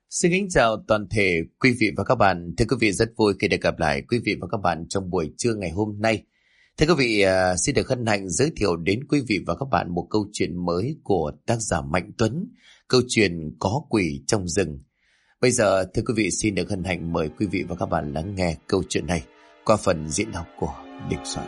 Xin kính chào toàn thể quý vị và các bạn. Thưa quý vị, rất vui khi được gặp lại quý vị và các bạn trong buổi trưa ngày hôm nay. Thưa quý vị, xin được hân hạnh giới thiệu đến quý vị và các bạn một câu chuyện mới của tác giả Mạnh Tuấn, câu chuyện Có Quỷ trong rừng. Bây giờ, thưa quý vị, xin được hân hạnh mời quý vị và các bạn lắng nghe câu chuyện này qua phần diễn đọc của Đình Soạn.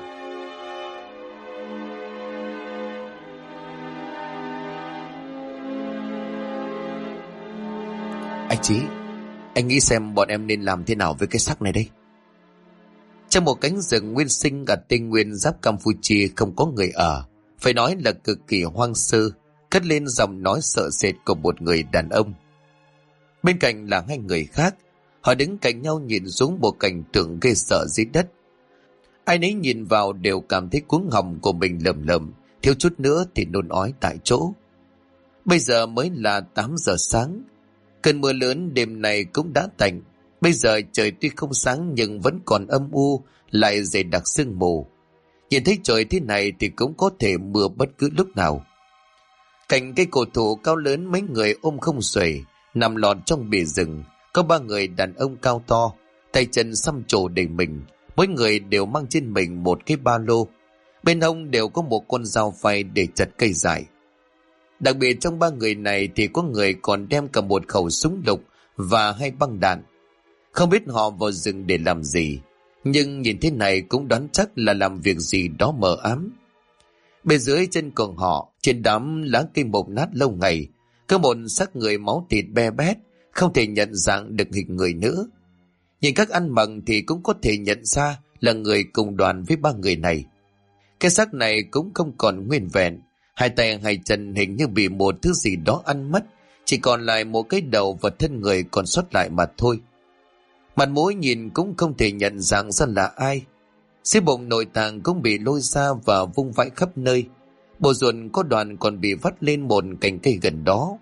Anh Chí, anh nghĩ xem bọn em nên làm thế nào với cái xác này đây? Trong một cánh rừng nguyên sinh ở Tây Nguyên giáp Campuchia không có người ở, phải nói là cực kỳ hoang sơ, cất lên giọng nói sợ sệt của một người đàn ông. Bên cạnh là hai người khác, họ đứng cạnh nhau nhìn xuống một cảnh tượng ghê sợ dưới đất. Ai nấy nhìn vào đều cảm thấy cuống họng của mình lầm lầm, thiếu chút nữa thì nôn ói tại chỗ. Bây giờ mới là 8 giờ sáng. Cơn mưa lớn đêm nay cũng đã tạnh. Bây giờ trời tuy không sáng nhưng vẫn còn âm u, lại dày đặc sương mù. Nhìn thấy trời thế này thì cũng có thể mưa bất cứ lúc nào. Cạnh cây cổ thụ cao lớn, mấy người ôm không xuể nằm lọt trong bìa rừng. Có 3 người đàn ông cao to, tay chân xăm trổ đầy mình. Mỗi người đều mang trên mình một cái ba lô. Bên hông đều có một con dao phay để chặt cây dại. Đặc biệt trong 3 người này thì có người còn đem cả một khẩu súng lục và 2 băng đạn. Không biết họ vào rừng để làm gì, nhưng nhìn thế này cũng đoán chắc là làm việc gì đó mờ ám. Bên dưới chân của họ, trên đám lá cây mục nát lâu ngày, có một xác người máu thịt be bét, không thể nhận dạng được hình người nữa. Nhìn cách ăn mặc thì cũng có thể nhận ra là người cùng đoàn với 3 người này. Cái xác này cũng không còn nguyên vẹn, 2 tay 2 chân hình như bị một thứ gì đó ăn mất, chỉ còn lại một cái đầu và thân người còn sót lại mà thôi. Mặt mũi nhìn cũng không thể nhận dạng ra là ai. Dưới bụng nội tạng cũng bị lôi ra và vung vãi khắp nơi. Bộ ruột có đoạn còn bị vắt lên một cành cây gần đó.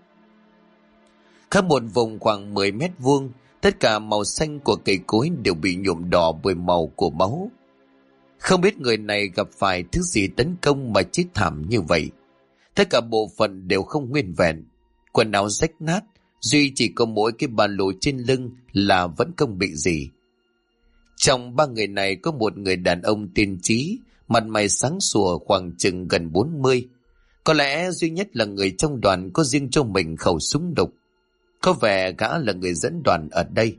Khắp một vùng khoảng 10 mét vuông, tất cả màu xanh của cây cối đều bị nhuộm đỏ bởi màu của máu. Không biết người này gặp phải thứ gì tấn công mà chết thảm như vậy. Tất cả bộ phận đều không nguyên vẹn, quần áo rách nát, duy chỉ có mỗi cái ba lô trên lưng là vẫn không bị gì. Trong 3 người này có một người đàn ông tên Trí, mặt mày sáng sủa khoảng chừng gần 40. Có lẽ duy nhất là người trong đoàn có riêng cho mình khẩu súng đục. Có vẻ gã là người dẫn đoàn ở đây.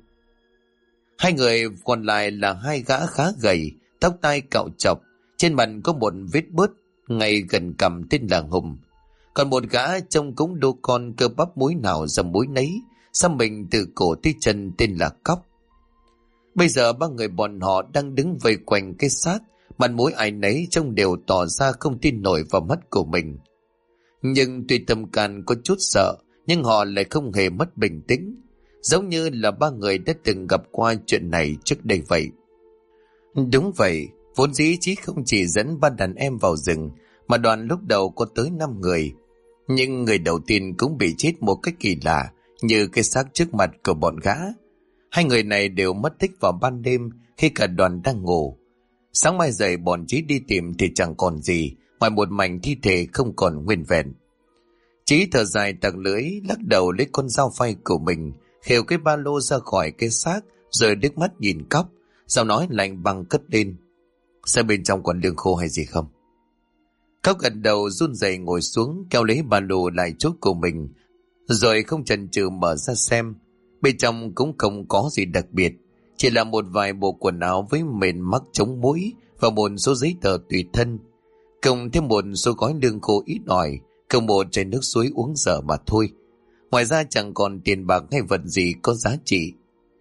2 người còn lại là 2 gã khá gầy, tóc tai cạo chọc, trên mặt có một vết bớt ngay gần cằm tên là Hùng. Còn một gã trông cũng đô con, cơ bắp múi nào ra múi nấy, xăm mình từ cổ tới chân tên là Cóc. Bây giờ 3 người bọn họ đang đứng vây quanh cái xác, mặt mũi ai nấy trông đều tỏ ra không tin nổi vào mắt của mình. Nhưng tuy tâm can có chút sợ, nhưng họ lại không hề mất bình tĩnh, giống như là 3 người đã từng gặp qua chuyện này trước đây vậy. Đúng vậy, vốn dĩ Chí không chỉ dẫn 3 đàn em vào rừng, mà đoàn lúc đầu có tới 5 người. Nhưng người đầu tiên cũng bị chết một cách kỳ lạ, như cái xác trước mặt của bọn gã. 2 người này đều mất tích vào ban đêm khi cả đoàn đang ngủ. Sáng mai dậy bọn Chí đi tìm thì chẳng còn gì, ngoài một mảnh thi thể không còn nguyên vẹn. Chí thở dài tặc lưỡi, lắc đầu lấy con dao phay của mình, khều cái ba lô ra khỏi cái xác, rồi đứt mắt nhìn Cóc, giọng nói lạnh băng cất lên: "Xem bên trong còn lương khô hay gì không?" Cóc gật đầu, run rẩy ngồi xuống, kéo lấy ba lô lại chốt của mình, rồi không chần chừ mở ra xem. Bên trong cũng không có gì đặc biệt, chỉ là một vài bộ quần áo với mền mắc chống muỗi và một số giấy tờ tùy thân, cộng thêm một số gói lương khô ít ỏi, cộng một chai nước suối uống dở mà thôi. Ngoài ra chẳng còn tiền bạc hay vật gì có giá trị.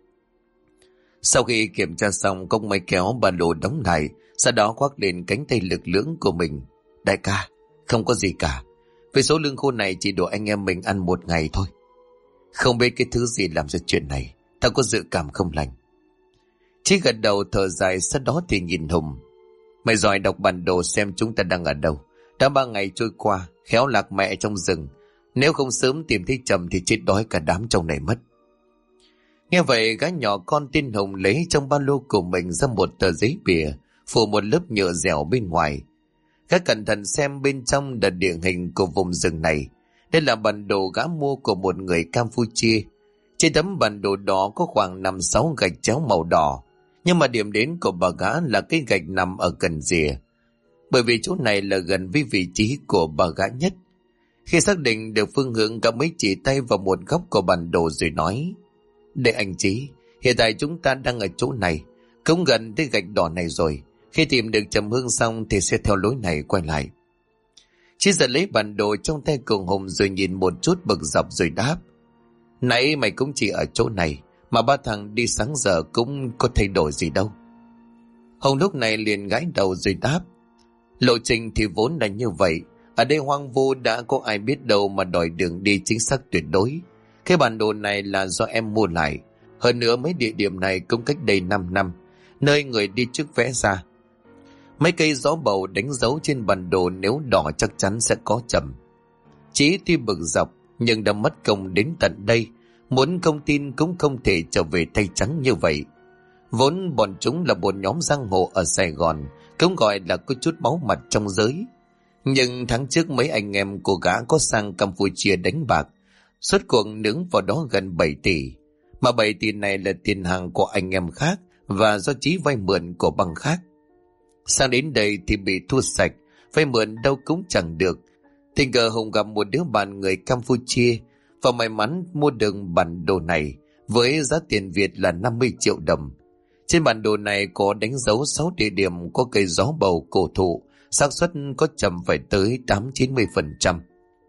Sau khi kiểm tra xong, Cóc mới kéo ba lô đóng lại, sau đó khoác lên cánh tay lực lưỡng của mình: "Đại ca, không có gì cả. Với số lương khô này chỉ đủ anh em mình ăn một ngày thôi. Không biết cái thứ gì làm ra chuyện này, tao có dự cảm không lành." Chí gật đầu thở dài, sau đó thì nhìn Hùng: "Mày giỏi đọc bản đồ xem chúng ta đang ở đâu. Đã 3 ngày trôi qua, khéo lạc mẹ trong rừng. Nếu không sớm tìm thấy Trầm thì chết đói cả đám trong này mất." Nghe vậy, gã nhỏ con tên Hùng lấy trong ba lô của mình ra một tờ giấy bìa, phủ một lớp nhựa dẻo bên ngoài. Gã cẩn thận xem bên trong là địa hình của vùng rừng này. Đây là bản đồ gã mua của một người Campuchia. Trên tấm bản đồ đó có khoảng 5-6 gạch chéo màu đỏ, nhưng mà điểm đến của bà gã là cái gạch nằm ở gần rìa, bởi vì chỗ này là gần với vị trí của bà gã nhất. Khi xác định được phương hướng, cả mới chỉ tay vào một góc của bản đồ rồi nói: "Đây anh Chí, hiện tại chúng ta đang ở chỗ này, cũng gần tới gạch đỏ này rồi. Khi tìm được Trầm Hương xong thì sẽ theo lối này quay lại." Chí giật lấy bản đồ trong tay của Hùng rồi nhìn một chút bực dọc rồi đáp: "Nãy mày cũng chỉ ở chỗ này, mà ba thằng đi sáng giờ cũng có thay đổi gì đâu." Hùng lúc này liền gãi đầu rồi đáp: "Lộ trình thì vốn là như vậy. Ở đây hoang vu, đã có ai biết đâu mà đòi đường đi chính xác tuyệt đối. Cái bản đồ này là do em mua lại. Hơn nữa mấy địa điểm này cũng cách đây 5 năm, nơi người đi trước vẽ ra. Mấy cây gió bầu đánh dấu trên bản đồ nếu đỏ chắc chắn sẽ có trầm." Chí tuy bực dọc nhưng đã mất công đến tận đây, muốn không tin cũng không thể trở về tay trắng như vậy. Vốn bọn chúng là một nhóm giang hồ ở Sài Gòn, cũng gọi là có chút máu mặt trong giới. Nhưng tháng trước mấy anh em của gã có sang Campuchia đánh bạc, suốt cuộc nướng vào đó gần 7 tỷ. Mà 7 tỷ này là tiền hàng của anh em khác và do Chí vay mượn của băng khác. Sang đến đây thì bị thua sạch, vay mượn đâu cũng chẳng được. Tình cờ Hùng gặp một đứa bạn người Campuchia và may mắn mua được bản đồ này với giá tiền Việt là 50 triệu đồng. Trên bản đồ này có đánh dấu 6 địa điểm có cây gió bầu cổ thụ, xác suất có trầm phải tới 8-90%.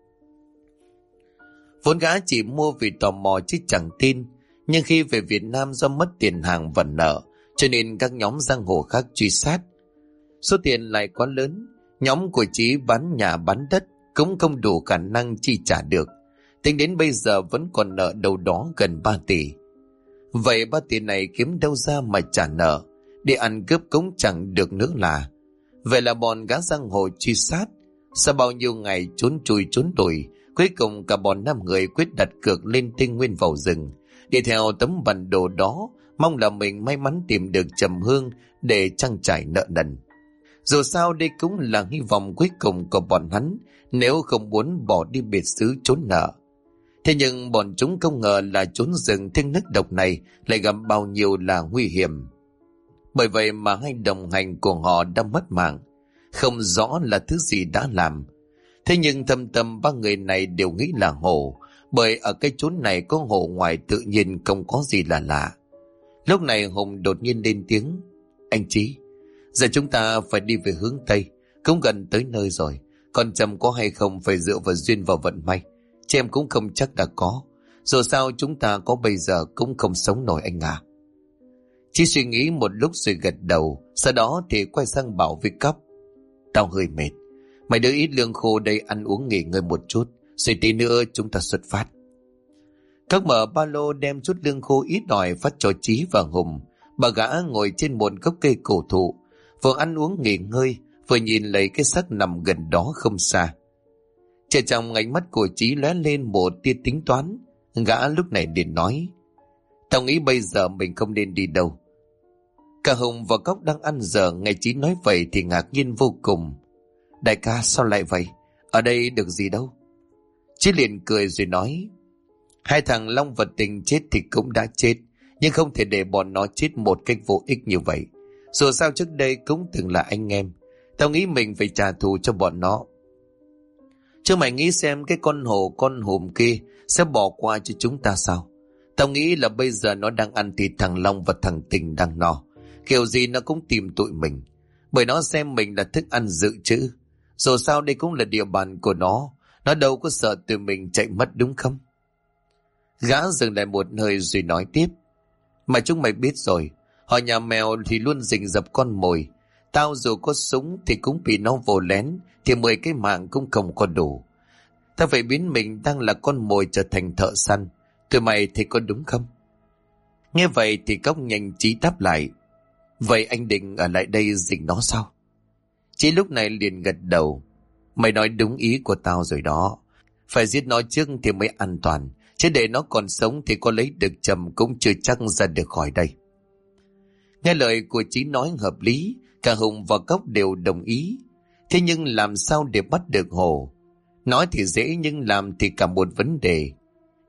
Vốn gã chỉ mua vì tò mò chứ chẳng tin, nhưng khi về Việt Nam do mất tiền hàng và nợ, cho nên các nhóm giang hồ khác truy sát. Số tiền lại quá lớn, nhóm của Chí bán nhà bán đất cũng không đủ khả năng chi trả được. Tính đến bây giờ vẫn còn nợ đâu đó gần 3 tỷ. Vậy 3 tỷ này kiếm đâu ra mà trả nợ, đi ăn cướp cũng chẳng được nữa là. Vậy là bọn gã giang hồ truy sát. Sau bao nhiêu ngày trốn chui trốn đuổi, cuối cùng cả bọn 5 người quyết đặt cược lên Tây Nguyên vào rừng, đi theo tấm bản đồ đó, mong là mình may mắn tìm được Trầm Hương để trang trải nợ nần. Dù sao đây cũng là hy vọng cuối cùng của bọn hắn, nếu không muốn bỏ đi biệt xứ trốn nợ. Thế nhưng bọn chúng không ngờ là trốn rừng thiên nước độc này lại gặp bao nhiêu là nguy hiểm. Bởi vậy mà hai đồng hành của họ đã mất mạng, không rõ là thứ gì đã làm. Thế nhưng thâm tâm 3 người này đều nghĩ là hổ, bởi ở cái chốn này có hổ ngoài tự nhiên không có gì là lạ. Lúc này Hùng đột nhiên lên tiếng: "Anh Chí, giờ chúng ta phải đi về hướng Tây, cũng gần tới nơi rồi. Còn Trầm có hay không phải dựa vào duyên và vận may, chứ em cũng không chắc đã có. Dù sao chúng ta có bây giờ cũng không sống nổi anh à." Chí suy nghĩ một lúc rồi gật đầu, sau đó thì quay sang bảo với Cóc: "Tao hơi mệt, mày đưa ít lương khô đây ăn uống nghỉ ngơi một chút, rồi tí nữa chúng ta xuất phát." Cóc mở ba lô đem chút lương khô ít ỏi phát cho Chí và Hùng. Bà gã ngồi trên một gốc cây cổ thụ, vừa ăn uống nghỉ ngơi, vừa nhìn lấy cái xác nằm gần đó không xa. Trên trong ánh mắt của Chí lóe lên một tia tính toán. Gã lúc này liền nói: "Tao nghĩ bây giờ mình không nên đi đâu." Cả Hùng và Cóc đang ăn giờ, nghe Chí nói vậy thì ngạc nhiên vô cùng. "Đại ca sao lại vậy? Ở đây được gì đâu?" Chí liền cười rồi nói: "Hai thằng Long và Tình chết thì cũng đã chết, nhưng không thể để bọn nó chết một cách vô ích như vậy. Dù sao trước đây cũng từng là anh em. Tao nghĩ mình phải trả thù cho bọn nó. Chứ mày nghĩ xem cái con hổ con hùm kia sẽ bỏ qua cho chúng ta sao? Tao nghĩ là bây giờ nó đang ăn thịt thằng Long và thằng Tình đang no. Kiểu gì nó cũng tìm tụi mình, bởi nó xem mình là thức ăn dự trữ. Dù sao đây cũng là địa bàn của nó đâu có sợ tụi mình chạy mất đúng không?" Gã dừng lại một hơi rồi nói tiếp: "Mà chúng mày biết rồi, họ nhà mèo thì luôn rình rập con mồi. Tao dù có súng thì cũng bị nó vồ lén, thì 10 cái mạng cũng không có đủ. Tao phải biến mình đang là con mồi trở thành thợ săn. Tụi mày thấy có đúng không?" Nghe vậy thì Cóc nhanh trí đáp lại: "Vậy anh định ở lại đây rình nó sao?" Chí lúc này liền gật đầu: "Mày nói đúng ý của tao rồi đó. Phải giết nó trước thì mới an toàn, chứ để nó còn sống thì có lấy được Trầm cũng chưa chắc ra được khỏi đây." Nghe lời của Chí nói hợp lý, cả Hùng và Cóc đều đồng ý. Thế nhưng làm sao để bắt được hổ? Nói thì dễ nhưng làm thì cả một vấn đề.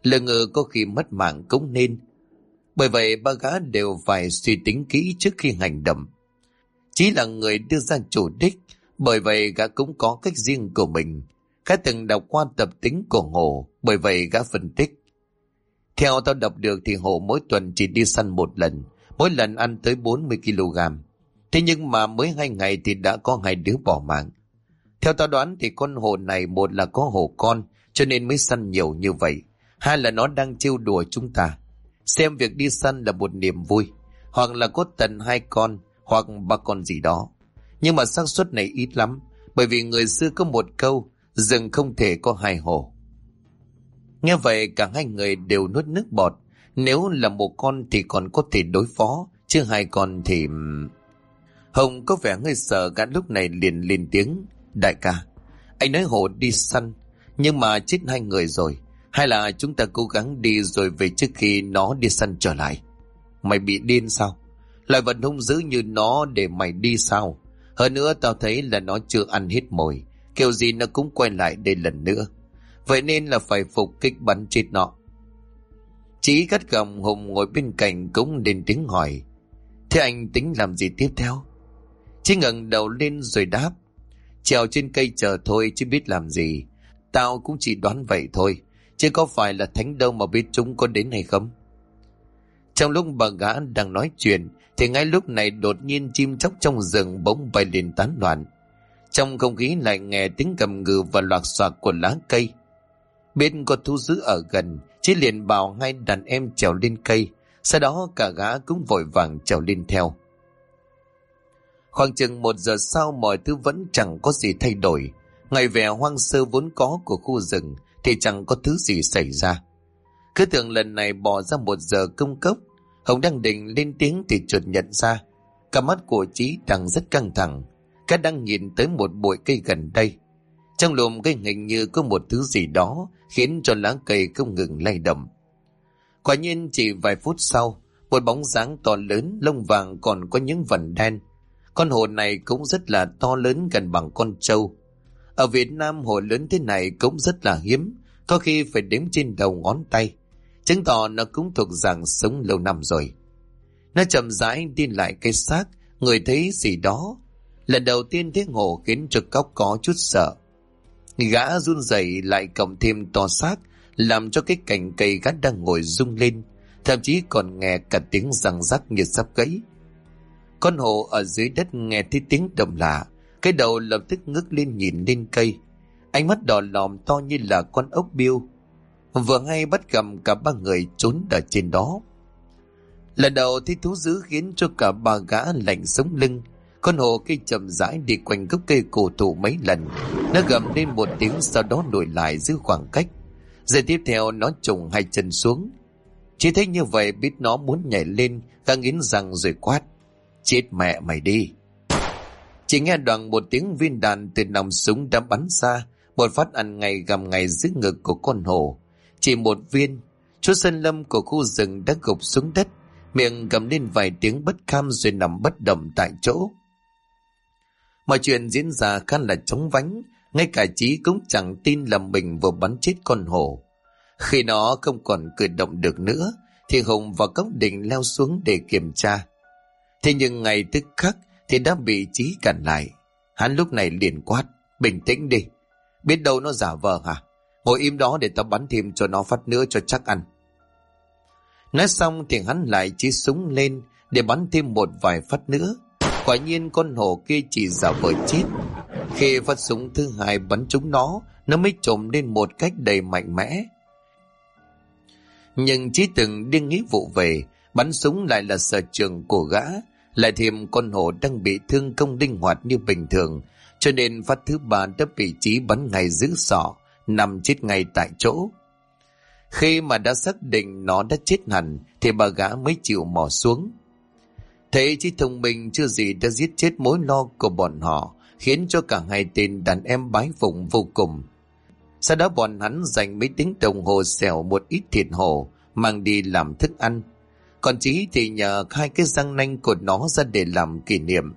lỡ ngờ có khi mất mạng cũng nên. Bởi vậy ba gã đều phải suy tính kỹ trước khi hành động. Chí là người đưa ra chủ đích, bởi vậy gã cũng có cách riêng của mình. Gã từng đọc qua tập tính của Hổ, bởi vậy gã phân tích. Theo tao đọc được thì Hổ mỗi tuần chỉ đi săn một lần, mỗi lần ăn tới 40 kg. Thế nhưng mà mới 2 ngày thì đã có 2 đứa bỏ mạng. Theo tao đoán thì con hổ này, một là có hổ con cho nên mới săn nhiều như vậy, hai là nó đang trêu đùa chúng ta, xem việc đi săn là một niềm vui, hoặc là có tận 2 con hoặc 3 con gì đó. Nhưng mà xác suất này ít lắm, bởi vì người xưa có một câu, rừng không thể có 2 hổ. Nghe vậy cả hai người đều nuốt nước bọt. Nếu là một con thì còn có thể đối phó, chứ 2 con thì... Hồng có vẻ hơi sợ, gã lúc này liền lên tiếng. Đại ca, anh nói hổ đi săn, nhưng mà chết 2 người rồi. Hay là chúng ta cố gắng đi rồi về trước khi nó đi săn trở lại? Mày bị điên sao? Loài vật hung dữ như nó để mày đi sao? Hơn nữa tao thấy là nó chưa ăn hết mồi, kiểu gì nó cũng quay lại đây lần nữa. Vậy nên là phải phục kích bắn chết nó. Chí cắt gầm Hùng ngồi bên cạnh cũng lên tiếng hỏi. Thế anh tính làm gì tiếp theo? Chí ngẩng đầu lên rồi đáp. Trèo trên cây chờ thôi chứ biết làm gì. Tao cũng chỉ đoán vậy thôi, chứ có phải là thánh đâu mà biết chúng có đến hay không. Trong lúc bà gã đang nói chuyện thì ngay lúc này đột nhiên chim chóc trong rừng bỗng bay lên tán loạn. Trong không khí lại nghe tiếng gầm gừ và loạt xoạc của lá cây. Bên có thú dữ ở gần, Chí liền bảo 2 đàn em trèo lên cây, sau đó cả gã cũng vội vàng trèo lên theo. Khoảng chừng 1 giờ sau mọi thứ vẫn chẳng có gì thay đổi. Ngày vẻ hoang sơ vốn có của khu rừng thì chẳng có thứ gì xảy ra. Cứ tưởng lần này bỏ ra 1 giờ công cốc. Hồng đang định lên tiếng thì chợt nhận ra cả mắt của Chí đang rất căng thẳng. Cả đang nhìn tới một bụi cây gần đây. Trong lùm cây hình như có một thứ gì đó khiến cho lá cây không ngừng lay động. Quả nhiên chỉ vài phút sau, một bóng dáng to lớn, lông vàng còn có những vần đen. Con hổ này cũng rất là to lớn, gần bằng con trâu. Ở Việt Nam hổ lớn thế này cũng rất là hiếm, có khi phải đếm trên đầu ngón tay, chứng tỏ nó cũng thuộc dạng sống lâu năm rồi. Nó chậm rãi đi lại cái xác, người thấy gì đó. Lần đầu tiên thấy hổ khiến cho Cóc có chút sợ. Gã run rẩy lại cộng thêm to xác, làm cho cái cành cây gã đang ngồi rung lên, thậm chí còn nghe cả tiếng răng rắc như sắp gãy. Con hổ ở dưới đất nghe thấy tiếng động lạ, cái đầu lập tức ngước lên nhìn lên cây, ánh mắt đỏ lòm to như là con ốc biêu. Vừa hay bắt gặp cả 3 người trốn ở trên đó. Lần đầu thấy thú dữ khiến cho cả 3 gã lạnh sống lưng. Con hổ kia chậm rãi đi quanh gốc cây cổ thụ mấy lần, nó gầm lên một tiếng, sau đó lùi lại giữ khoảng cách. Rồi tiếp theo nó trùng 2 chân xuống. Chỉ thấy như vậy biết nó muốn nhảy lên, gã nghiến răng rồi quát. Chết mẹ mày đi. Chỉ nghe đoạn một tiếng viên đạn từ nòng súng đã bắn ra, một phát ăn ngay gầm ngay dưới ngực của con hổ. Chỉ một viên, chú sơn lâm của khu rừng đã gục xuống đất, miệng gầm lên vài tiếng bất kham rồi nằm bất động tại chỗ. Mọi chuyện diễn ra khá là chóng vánh, ngay cả Chí cũng chẳng tin là mình vừa bắn chết con hổ. Khi nó không còn cử động được nữa thì Hùng và Cốc định leo xuống để kiểm tra. Thế nhưng ngay tức khắc thì đã bị Chí cản lại. Hắn lúc này liền quát. Bình tĩnh đi, biết đâu nó giả vờ hả? Ngồi im đó để tao bắn thêm cho nó phát nữa cho chắc ăn. Nói xong thì hắn lại chí súng lên để bắn thêm một vài phát nữa. Quả nhiên con hổ kia chỉ giả vờ chết. Khi phát súng thứ 2 bắn trúng nó mới trồm lên một cách đầy mạnh mẽ. Nhưng Chí từng điên nghĩ vụ về, bắn súng lại là sở trường của gã, lại thêm con hổ đang bị thương không linh hoạt như bình thường, cho nên phát thứ 3 đã bị Chí bắn ngay giữa sọ, nằm chết ngay tại chỗ. Khi mà đã xác định nó đã chết hẳn thì bà gã mới chịu mò xuống. Thấy Chí thông minh chưa gì đã giết chết mối lo của bọn họ, khiến cho cả 2 tên đàn em bái phục vô cùng. Sau đó bọn hắn dành mấy tiếng đồng hồ xẻo một ít thịt hổ mang đi làm thức ăn, còn Chí thì nhờ 2 cái răng nanh của nó ra để làm kỷ niệm.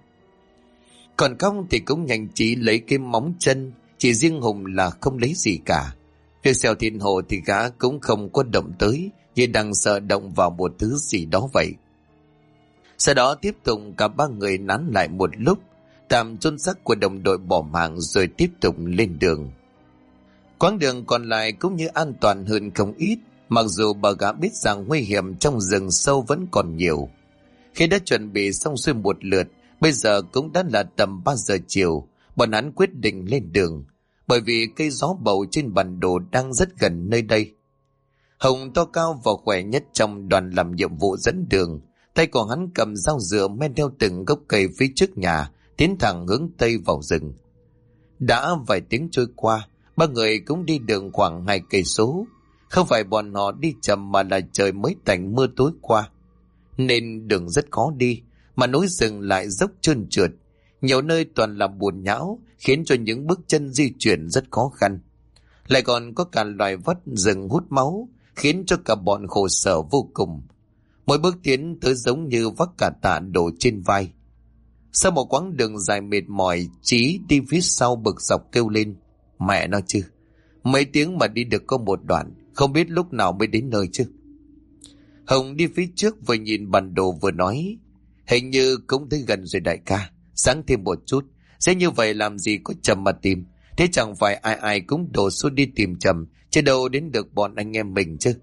Còn Cóc thì cũng nhanh trí lấy cái móng chân, chỉ riêng Hùng là không lấy gì cả. Việc xèo thìn hổ thì gã cũng không có động tới, như đang sợ động vào một thứ gì đó vậy. Sau đó tiếp tục cả ba người nán lại một lúc, tạm chôn xác của đồng đội bỏ mạng rồi tiếp tục lên đường. Quãng đường còn lại cũng như an toàn hơn không ít, mặc dù bà gã biết rằng nguy hiểm trong rừng sâu vẫn còn nhiều. Khi đã chuẩn bị xong xuôi một lượt, bây giờ cũng đã là tầm 3 giờ chiều, bọn hắn quyết định lên đường, bởi vì cây gió bầu trên bản đồ đang rất gần nơi đây. Hồng to cao và khỏe nhất trong đoàn làm nhiệm vụ dẫn đường, tay của hắn cầm dao dựa men theo từng gốc cây phía trước nhà, tiến thẳng hướng tây vào rừng. Đã vài tiếng trôi qua, ba người cũng đi đường khoảng 2 cây số. Không phải bọn họ đi chậm mà là trời mới tạnh mưa tối qua, nên đường rất khó đi, mà núi rừng lại dốc trơn trượt, nhiều nơi toàn là bùn nhão, khiến cho những bước chân di chuyển rất khó khăn. Lại còn có cả loài vắt rừng hút máu, khiến cho cả bọn khổ sở vô cùng. Mỗi bước tiến tới giống như vác cả tạ đổ trên vai. Sau một quãng đường dài mệt mỏi, Chí đi phía sau bực dọc kêu lên: mẹ nó chứ, mấy tiếng mà đi được có một đoạn, không biết lúc nào mới đến nơi chứ. Hồng đi phía trước vừa nhìn bản đồ vừa nói: hình như cũng tới gần rồi đại ca, sáng thêm một chút, sẽ như vậy làm gì có Trầm mà tìm, thế chẳng phải ai ai cũng đổ xuống đi tìm Trầm, chứ đâu đến được bọn anh em mình chứ.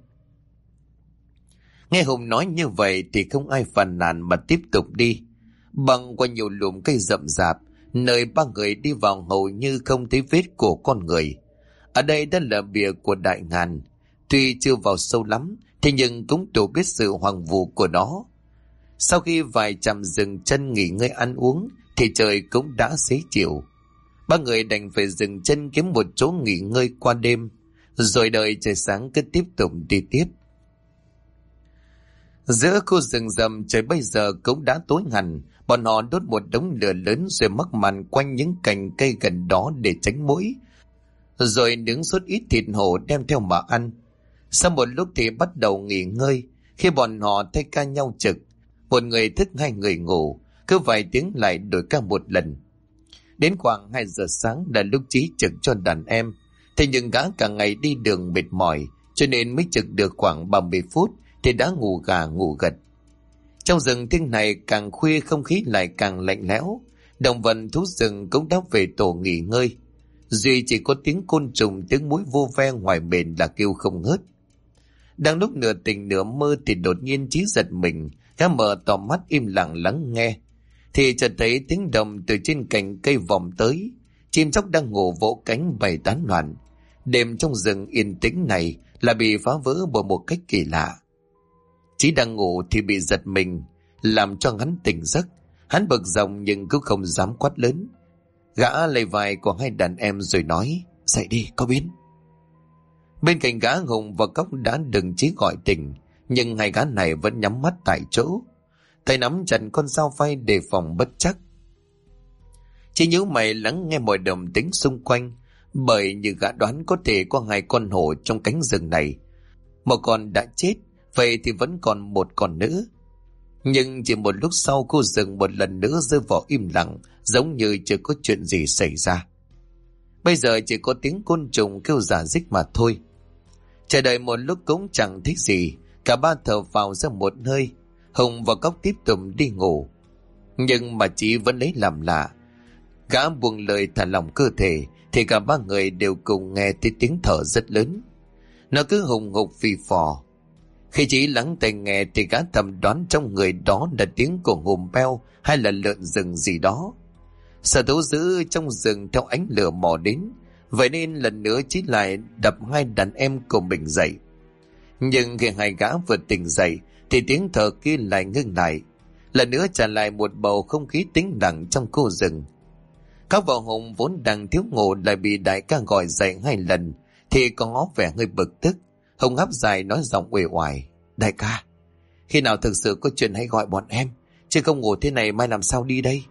Nghe Hùng nói như vậy thì không ai phàn nàn mà tiếp tục đi. Băng qua nhiều lùm cây rậm rạp, nơi ba người đi vào hầu như không thấy vết của con người. Ở đây đã là bìa của Đại Ngàn, tuy chưa vào sâu lắm, thế nhưng cũng đủ biết sự hoang vu của nó. Sau khi vài trăm dừng chân nghỉ ngơi ăn uống, thì trời cũng đã xế chiều. Ba người đành phải dừng chân kiếm một chỗ nghỉ ngơi qua đêm, rồi đợi trời sáng cứ tiếp tục đi tiếp. Giữa khu rừng rậm trời bây giờ cũng đã tối hẳn, bọn họ đốt một đống lửa lớn rồi mắc màn quanh những cành cây gần đó để tránh muỗi, rồi nướng sốt ít thịt hổ đem theo mà ăn. Sau một lúc thì bắt đầu nghỉ ngơi, khi bọn họ thay ca nhau trực, một người thức hai người ngủ, cứ vài tiếng lại đổi ca một lần. Đến khoảng 2 giờ sáng là lúc Chí trực cho đàn em, thế nhưng gã cả ngày đi đường mệt mỏi, cho nên mới trực được khoảng 30 phút thì đã ngủ gà ngủ gật. Trong rừng thế này càng khuya không khí lại càng lạnh lẽo, động vật thú rừng cũng đã về tổ nghỉ ngơi, duy chỉ có tiếng côn trùng tiếng muỗi vô ve ngoài bền là kêu không ngớt. Đang lúc nửa tỉnh nửa mơ thì đột nhiên Chí giật mình, gã mở to mắt im lặng lắng nghe, thì chợt thấy tiếng động từ trên cành cây vọng tới, chim chóc đang ngủ vỗ cánh bay tán loạn. Đêm trong rừng yên tĩnh này là bị phá vỡ bởi một cách kỳ lạ. Chí đang ngủ thì bị giật mình, làm cho hắn tỉnh giấc. Hắn bực dọc nhưng cũng không dám quát lớn. Gã lấy vai của hai đàn em rồi nói: dậy đi, có biến. Bên cạnh gã, Hùng và Cóc đã đừng Chí gọi tỉnh, nhưng hai gã này vẫn nhắm mắt tại chỗ, tay nắm chặt con dao phay đề phòng bất chắc. Chí nhíu mày lắng nghe mọi động tĩnh xung quanh, bởi như gã đoán có thể có 2 con hổ trong cánh rừng này. Một con đã chết, vậy thì vẫn còn một con nữa. Nhưng chỉ một lúc sau, khu rừng một lần nữa rơi vào im lặng, giống như chưa có chuyện gì xảy ra. Bây giờ chỉ có tiếng côn trùng kêu rả rích mà thôi. Chờ đợi một lúc cũng chẳng thích gì, cả ba thở vào ra một hơi. Hùng và Cóc tiếp tục đi ngủ, nhưng mà Chí vẫn lấy làm lạ. Gã buông lời thả lỏng cơ thể thì cả ba người đều cùng nghe thấy tiếng thở rất lớn, nó cứ hùng hục phì phò. Khi Chí lắng tai nghe thì gã thầm đoán trong người đó là tiếng của hùm beo hay là lợn rừng gì đó. Sở thú dữ trong rừng theo ánh lửa mò đến, vậy nên lần nữa Chí lại đập hai đàn em của mình dậy. Nhưng khi hai gã vừa tỉnh dậy thì tiếng thở kia lại ngưng lại, lần nữa trả lại một bầu không khí tĩnh lặng trong khu rừng. Các vợ Hùng vốn đang thiếu ngủ lại bị đại ca gọi dậy 2 lần thì có vẻ hơi bực tức. Hùng hấp dài nói giọng uể oải: đại ca, khi nào thực sự có chuyện hãy gọi bọn em, chứ không ngủ thế này mai làm sao đi đây.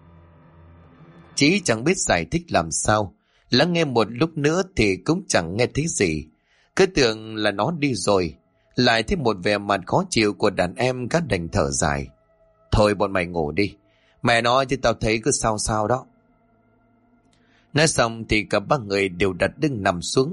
Chí chẳng biết giải thích làm sao, lắng nghe một lúc nữa thì cũng chẳng nghe thấy gì, cứ tưởng là nó đi rồi. Lại thấy một vẻ mặt khó chịu của đàn em, các đành thở dài: thôi bọn mày ngủ đi, mẹ nói chứ tao thấy cứ sao sao đó. Nói xong thì cả ba người đều đặt lưng nằm xuống,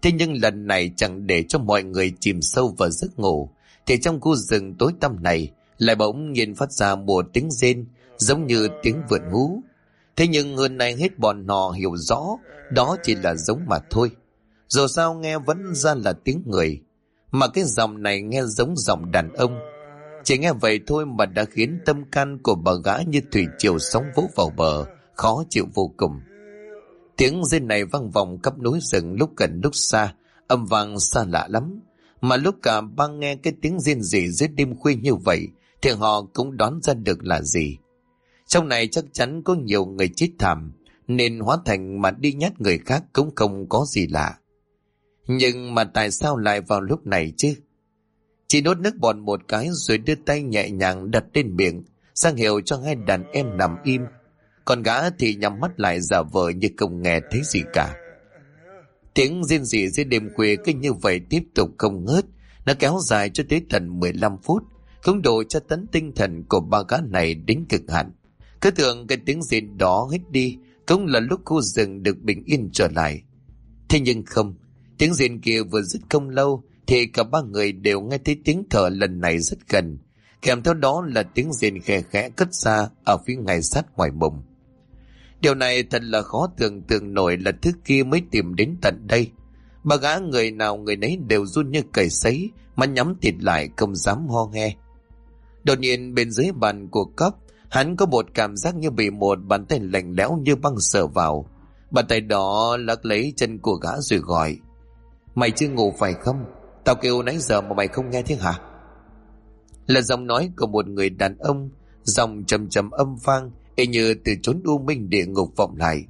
Thế nhưng lần này chẳng để cho mọi người chìm sâu vào giấc ngủ, thì trong khu rừng tối tăm này lại bỗng nhiên phát ra một tiếng rên giống như tiếng vượn hú. Thế nhưng hơn này hết bọn họ hiểu rõ đó chỉ là giống mà thôi. Dù sao nghe vẫn ra là tiếng người, mà cái giọng này nghe giống giọng đàn ông. Chỉ nghe vậy thôi mà đã khiến tâm can của bà gã như thủy triều sóng vỗ vào bờ, khó chịu vô cùng. Tiếng rên này vang vọng khắp núi rừng, lúc gần lúc xa, âm vang xa lạ lắm. Mà lúc cả ba nghe cái tiếng rên rỉ dưới đêm khuya như vậy, thì họ cũng đoán ra được là gì. Trong này chắc chắn có nhiều người chết thảm, nên hóa thành mà đi nhát người khác cũng không có gì lạ. Nhưng mà tại sao lại vào lúc này chứ? Chỉ đốt nước bọt một cái rồi đưa tay nhẹ nhàng đặt lên miệng, sang hiệu cho hai đàn em nằm im. Còn gã thì nhắm mắt lại giả vờ như không nghe thấy gì cả. Tiếng rên rỉ dưới đêm khuya cứ như vậy tiếp tục không ngớt. Nó kéo dài cho tới tận 15 phút, không đủ tra tấn tinh thần của ba gã này đến cực hạn. Cứ tưởng cái tiếng rên đó hết đi cũng là lúc khu rừng được bình yên trở lại. Thế nhưng không, tiếng rên kia vừa dứt không lâu thì cả ba người đều nghe thấy tiếng thở lần này rất gần, kèm theo đó là tiếng rên khẽ khẽ cất ra ở phía ngay sát ngoài mồm. Điều này thật là khó tưởng tượng nổi là thứ kia mới tìm đến tận đây. Ba gã người nào người nấy đều run như cầy sấy, mắt nhắm tịt lại không dám ho nghe. Đột nhiên bên dưới bàn của cốc, hắn có một cảm giác như bị một bàn tay lạnh lẽo như băng sờ vào. Bàn tay đó lắc lấy chân của gã rồi gọi: "Mày chưa ngủ phải không? Tao kêu nãy giờ mà mày không nghe thế hả?" Là giọng nói của một người đàn ông, giọng trầm trầm âm vang, y như từ chốn u minh địa ngục vọng lại.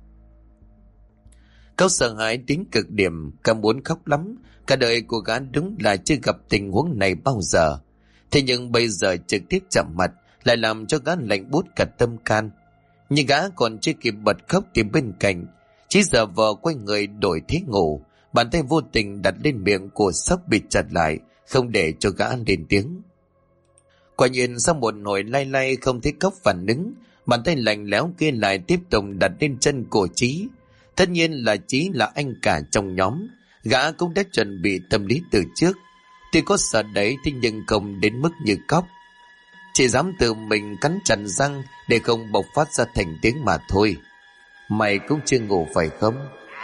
Cậu sợ hãi đến cực điểm, cả muốn khóc lắm. Cả đời của gã đúng là chưa gặp tình huống này bao giờ. Thế nhưng bây giờ trực tiếp chạm mặt lại làm cho gã lạnh buốt cả tâm can. Nhưng gã còn chưa kịp bật khóc thì bên cạnh Chí giờ vờ quay người đổi thế ngủ, bàn tay vô tình đặt lên miệng của Sóc bịt chặt lại, không để cho gã lên tiếng. Quả nhiên sau một hồi lay lay không thấy Cốc phản ứng, bàn tay lạnh lẽo kia lại tiếp tục đặt lên chân của Chí. Tất nhiên là Chí là anh cả trong nhóm, gã cũng đã chuẩn bị tâm lý từ trước. Tuy có sợ đấy thế nhưng không đến mức như Cốc, chỉ dám tự mình cắn chặt răng để không bộc phát ra thành tiếng mà thôi. Mày cũng chưa ngủ phải không?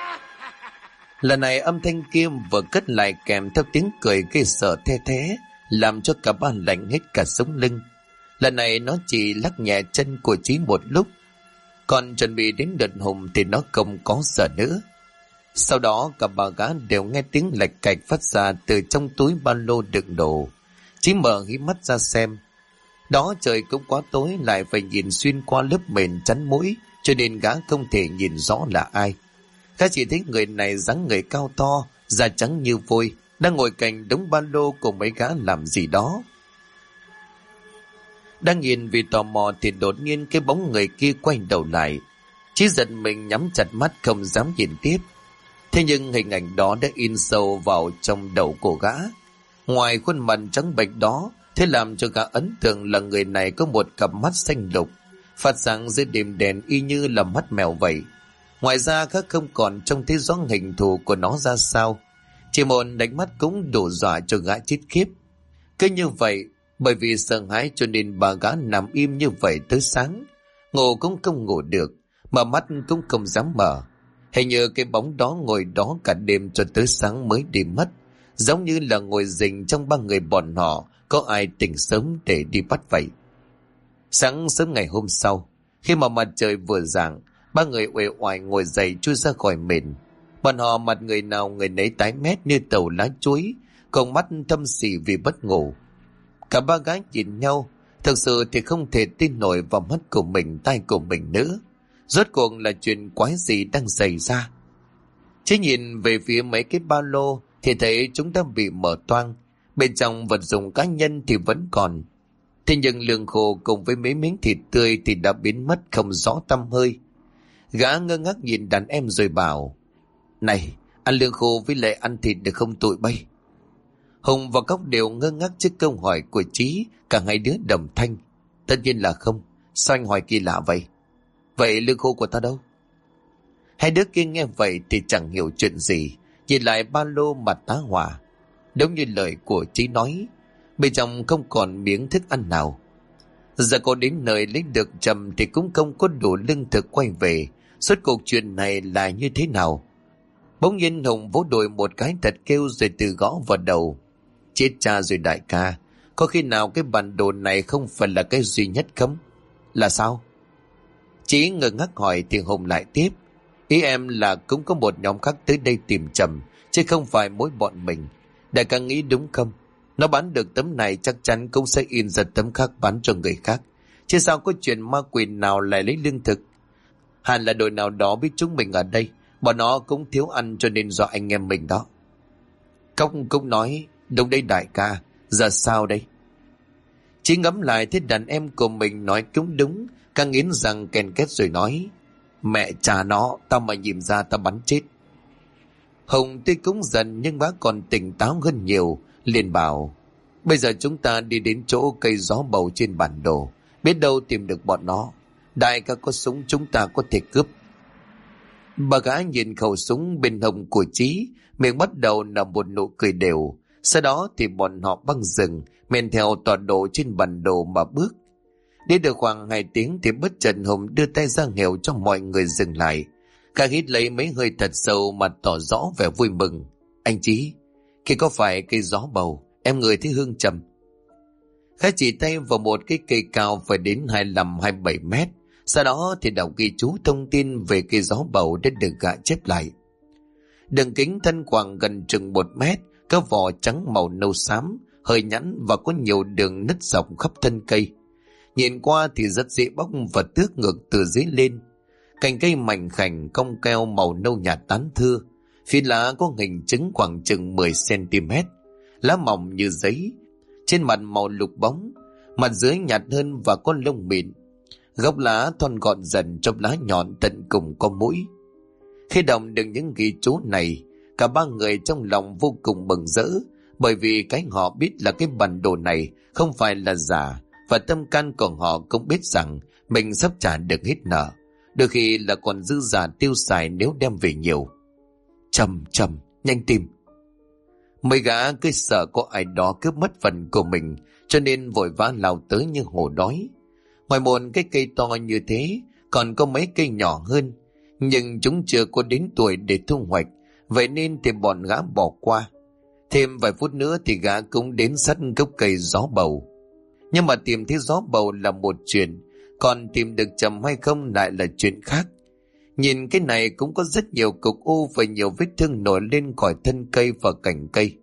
Lần này âm thanh kia vừa cất lại kèm theo tiếng cười gây sợ the thế, làm cho cả ba lạnh hết cả sống lưng. Lần này nó chỉ lắc nhẹ chân của Chí một lúc, còn chuẩn bị đến đợt Hùng thì nó không có sợ nữa. Sau đó cả ba gã đều nghe tiếng lạch cạch phát ra từ trong túi ba lô đựng đồ. Chí mở hí mắt ra xem. Đó trời cũng quá tối, lại phải nhìn xuyên qua lớp mền chắn mũi, cho nên gã không thể nhìn rõ là ai. Gã chỉ thấy người này dáng người cao to, da trắng như vôi, đang ngồi cạnh đống ba lô của mấy gã làm gì đó. Đang nhìn vì tò mò thì đột nhiên cái bóng người kia quay đầu lại. Chí giật mình nhắm chặt mắt không dám nhìn tiếp. Thế nhưng hình ảnh đó đã in sâu vào trong đầu của gã. Ngoài khuôn mặt trắng bệch đó, thế làm cho gã ấn tượng là người này có một cặp mắt xanh lục, phát sáng dưới đêm đèn y như là mắt mèo vậy. Ngoài ra khác không còn trông thấy rõ hình thù của nó ra sao, chỉ một đánh mắt cũng đủ dọa cho gã chết khiếp. Cứ như vậy, bởi vì sợ hãi cho nên bà gã nằm im như vậy tới sáng, ngủ cũng không ngủ được, mà mắt cũng không dám mở. Hình như cái bóng đó ngồi đó cả đêm cho tới sáng mới đi mất, giống như là ngồi rình trong ba người bọn họ có ai tỉnh sớm để đi bắt vậy. Sáng sớm ngày hôm sau, khi mà mặt trời vừa rạng, ba người uể oải ngồi dậy chui ra khỏi mền. Bọn họ mặt người nào người nấy tái mét như tàu lá chuối, còn mắt thâm sì vì bất ngủ. Cả ba gái nhìn nhau, thực sự thì không thể tin nổi vào mắt của mình, tai của mình nữa. Rốt cuộc là chuyện quái gì đang xảy ra? Chỉ nhìn về phía mấy cái ba lô thì thấy chúng đã bị mở toang. Bên trong vật dụng cá nhân thì vẫn còn. Thế nhưng lương khô cùng với mấy miếng thịt tươi thì đã biến mất không rõ tăm hơi. Gã ngơ ngác nhìn đàn em rồi bảo: "Này, ăn lương khô với lại ăn thịt được không tụi bay?" Hùng và Cốc đều ngơ ngác trước câu hỏi của Chí, cả hai đứa đồng thanh: "Tất nhiên là không. Sao anh hỏi kỳ lạ vậy? Vậy lương khô của ta đâu?" Hai đứa kia nghe vậy thì chẳng hiểu chuyện gì, Nhìn lại ba lô mà tá hỏa. Đúng như lời của Chí nói, bên trong không còn miếng thức ăn nào. Giờ cô đến nơi lấy được Trầm thì cũng không có đủ lương thực quay về. Suốt cuộc chuyện này là như thế nào? Bỗng nhiên Hùng vỗ đùi một cái thật kêu rồi từ gõ vào đầu. Chết cha rồi đại ca, có khi nào cái bản đồ này không phải là cái duy nhất không? Là sao? Chí ngơ ngác hỏi thì Hùng lại tiếp. Ý em là cũng có một nhóm khác tới đây tìm Trầm, chứ không phải mỗi bọn mình. Đại ca nghĩ đúng không? Nó bán được tấm này chắc chắn cũng sẽ in ra tấm khác bán cho người khác. Chứ sao có chuyện ma quỷ nào lại lấy lương thực? Hẳn là đội nào đó biết chúng mình ở đây, bọn nó cũng thiếu ăn cho nên dọa anh em mình đó. Cốc cũng nói, đúng đấy đại ca, giờ sao đây? Chỉ ngẫm lại thấy đàn em của mình nói cũng đúng, càng nghiến răng ken két rồi nói, mẹ cha nó, tao mà nhìn ra tao bắn chết. Hùng tuy cũng giận nhưng bác còn tỉnh táo hơn nhiều, liền bảo, bây giờ chúng ta đi đến chỗ cây gió bầu trên bản đồ, biết đâu tìm được bọn nó. Đại ca có súng chúng ta có thể cướp. Bà gã nhìn khẩu súng bên hông của Chí, miệng bắt đầu nở một nụ cười đều. Sau đó thì bọn họ băng rừng, men theo tọa độ trên bản đồ mà bước. Đi được khoảng 2 tiếng thì bất chợt Hùng đưa tay ra hiệu cho mọi người dừng lại. Cả hít lấy mấy hơi thật sâu mà tỏ rõ vẻ vui mừng. Anh Chí, khi có phải cây gió bầu, em ngửi thấy hương trầm. Khá chỉ tay vào một cái cây cao phải đến 25-27 mét. Sau đó thì đọc ghi chú thông tin về cây gió bầu đã được gã chép lại. Đường kính thân khoảng gần chừng 1 mét, có vỏ trắng màu nâu xám, hơi nhẵn và có nhiều đường nứt dọc khắp thân cây. Nhìn qua thì rất dễ bóc và tước ngược từ dưới lên. Cành cây mảnh khảnh cong keo màu nâu nhạt tán thưa. Phía lá có hình trứng khoảng chừng 10 cm, lá mỏng như giấy, trên mặt màu lục bóng, mặt dưới nhạt hơn và có lông mịn. Gốc lá thon gọn dần trong lá nhọn tận cùng có mũi. Khi đọc được những ghi chú này, cả ba người trong lòng vô cùng mừng rỡ, bởi vì cái họ biết là cái bản đồ này không phải là giả, và tâm can của họ cũng biết rằng mình sắp trả được hết nợ, đôi khi là còn dư giả tiêu xài nếu đem về nhiều. Trầm, nhanh tìm. Mấy gã cứ sợ có ai đó cướp mất phần của mình, cho nên vội vã lao tới như hổ đói. Ngoài một cái cây to như thế, còn có mấy cây nhỏ hơn, nhưng chúng chưa có đến tuổi để thu hoạch, vậy nên thì bọn gã bỏ qua. Thêm vài phút nữa thì gã cũng đến sát gốc cây gió bầu. Nhưng mà tìm thấy gió bầu là một chuyện, còn tìm được Trầm hay không lại là chuyện khác. Nhìn cái này cũng có rất nhiều cục u và nhiều vết thương nổi lên khỏi thân cây và cành cây.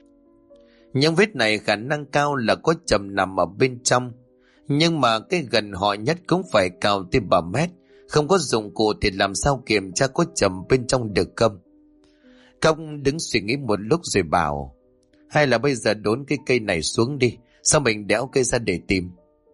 Những vết này khả năng cao là có Trầm nằm ở bên trong. Nhưng mà cái gần họ nhất cũng phải cao tới 3 mét. Không có dụng cụ thì làm sao kiểm tra có Trầm bên trong được không? Công đứng suy nghĩ một lúc rồi bảo, hay là bây giờ đốn cái cây này xuống đi, sao mình đẽo cây ra để tìm?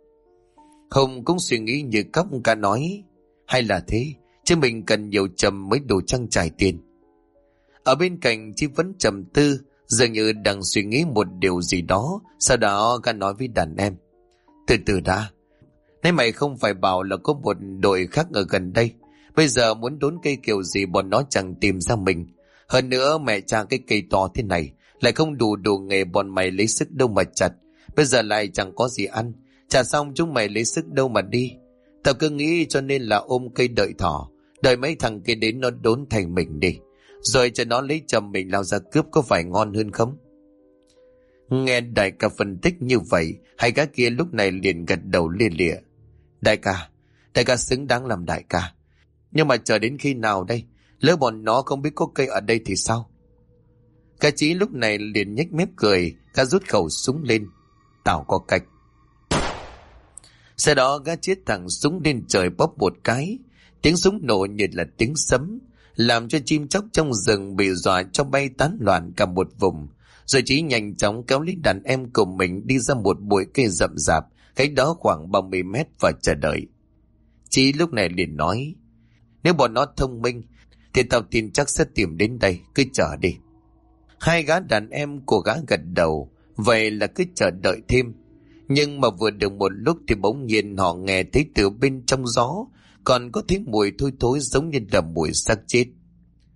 Hùng cũng suy nghĩ như Cóc cả nói, hay là thế, chứ mình cần nhiều Trầm mới đủ trang trải tiền. Ở bên cạnh Chí vẫn trầm tư, dường như đang suy nghĩ một điều gì đó. Sau đó gã nói với đàn em, từ từ đã, nãy mày không phải bảo là có một đội khác ở gần đây, bây giờ muốn đốn cây kiểu gì bọn nó chẳng tìm ra mình. Hơn nữa mẹ cha cái cây to thế này lại không đủ nghề bọn mày lấy sức đâu mà chặt, bây giờ lại chẳng có gì ăn, chặt xong chúng mày lấy sức đâu mà đi. Tao cứ nghĩ cho nên là ôm cây đợi thỏ, đợi mấy thằng kia đến nó đốn thành mình đi, rồi cho nó lấy Trầm mình lao ra cướp, có phải ngon hơn không? Nghe đại ca phân tích như vậy, hai gã kia lúc này liền gật đầu lia lịa. Đại ca xứng đáng làm đại ca. Nhưng mà chờ đến khi nào đây? Lỡ bọn nó không biết có cây ở đây thì sao? Cả Chí lúc này liền nhếch mép cười, gã rút khẩu súng lên. Tao có cách. Sau đó gã chiết thẳng súng lên trời bóp một cái. Tiếng súng nổ như là tiếng sấm, làm cho chim chóc trong rừng bị dọa cho bay tán loạn cả một vùng. Rồi Chí nhanh chóng kéo lấy đàn em của mình đi ra một bụi cây rậm rạp, cách đó khoảng 30 mét và chờ đợi. Chí lúc này liền nói, nếu bọn nó thông minh thì tao tin chắc sẽ tìm đến đây, cứ chờ đi. Hai gã đàn em của gã gật đầu, vậy là cứ chờ đợi thêm. Nhưng mà vừa được một lúc thì bỗng nhiên họ nghe thấy từ bên trong gió còn có thấy mùi thối thối giống như là mùi xác chết.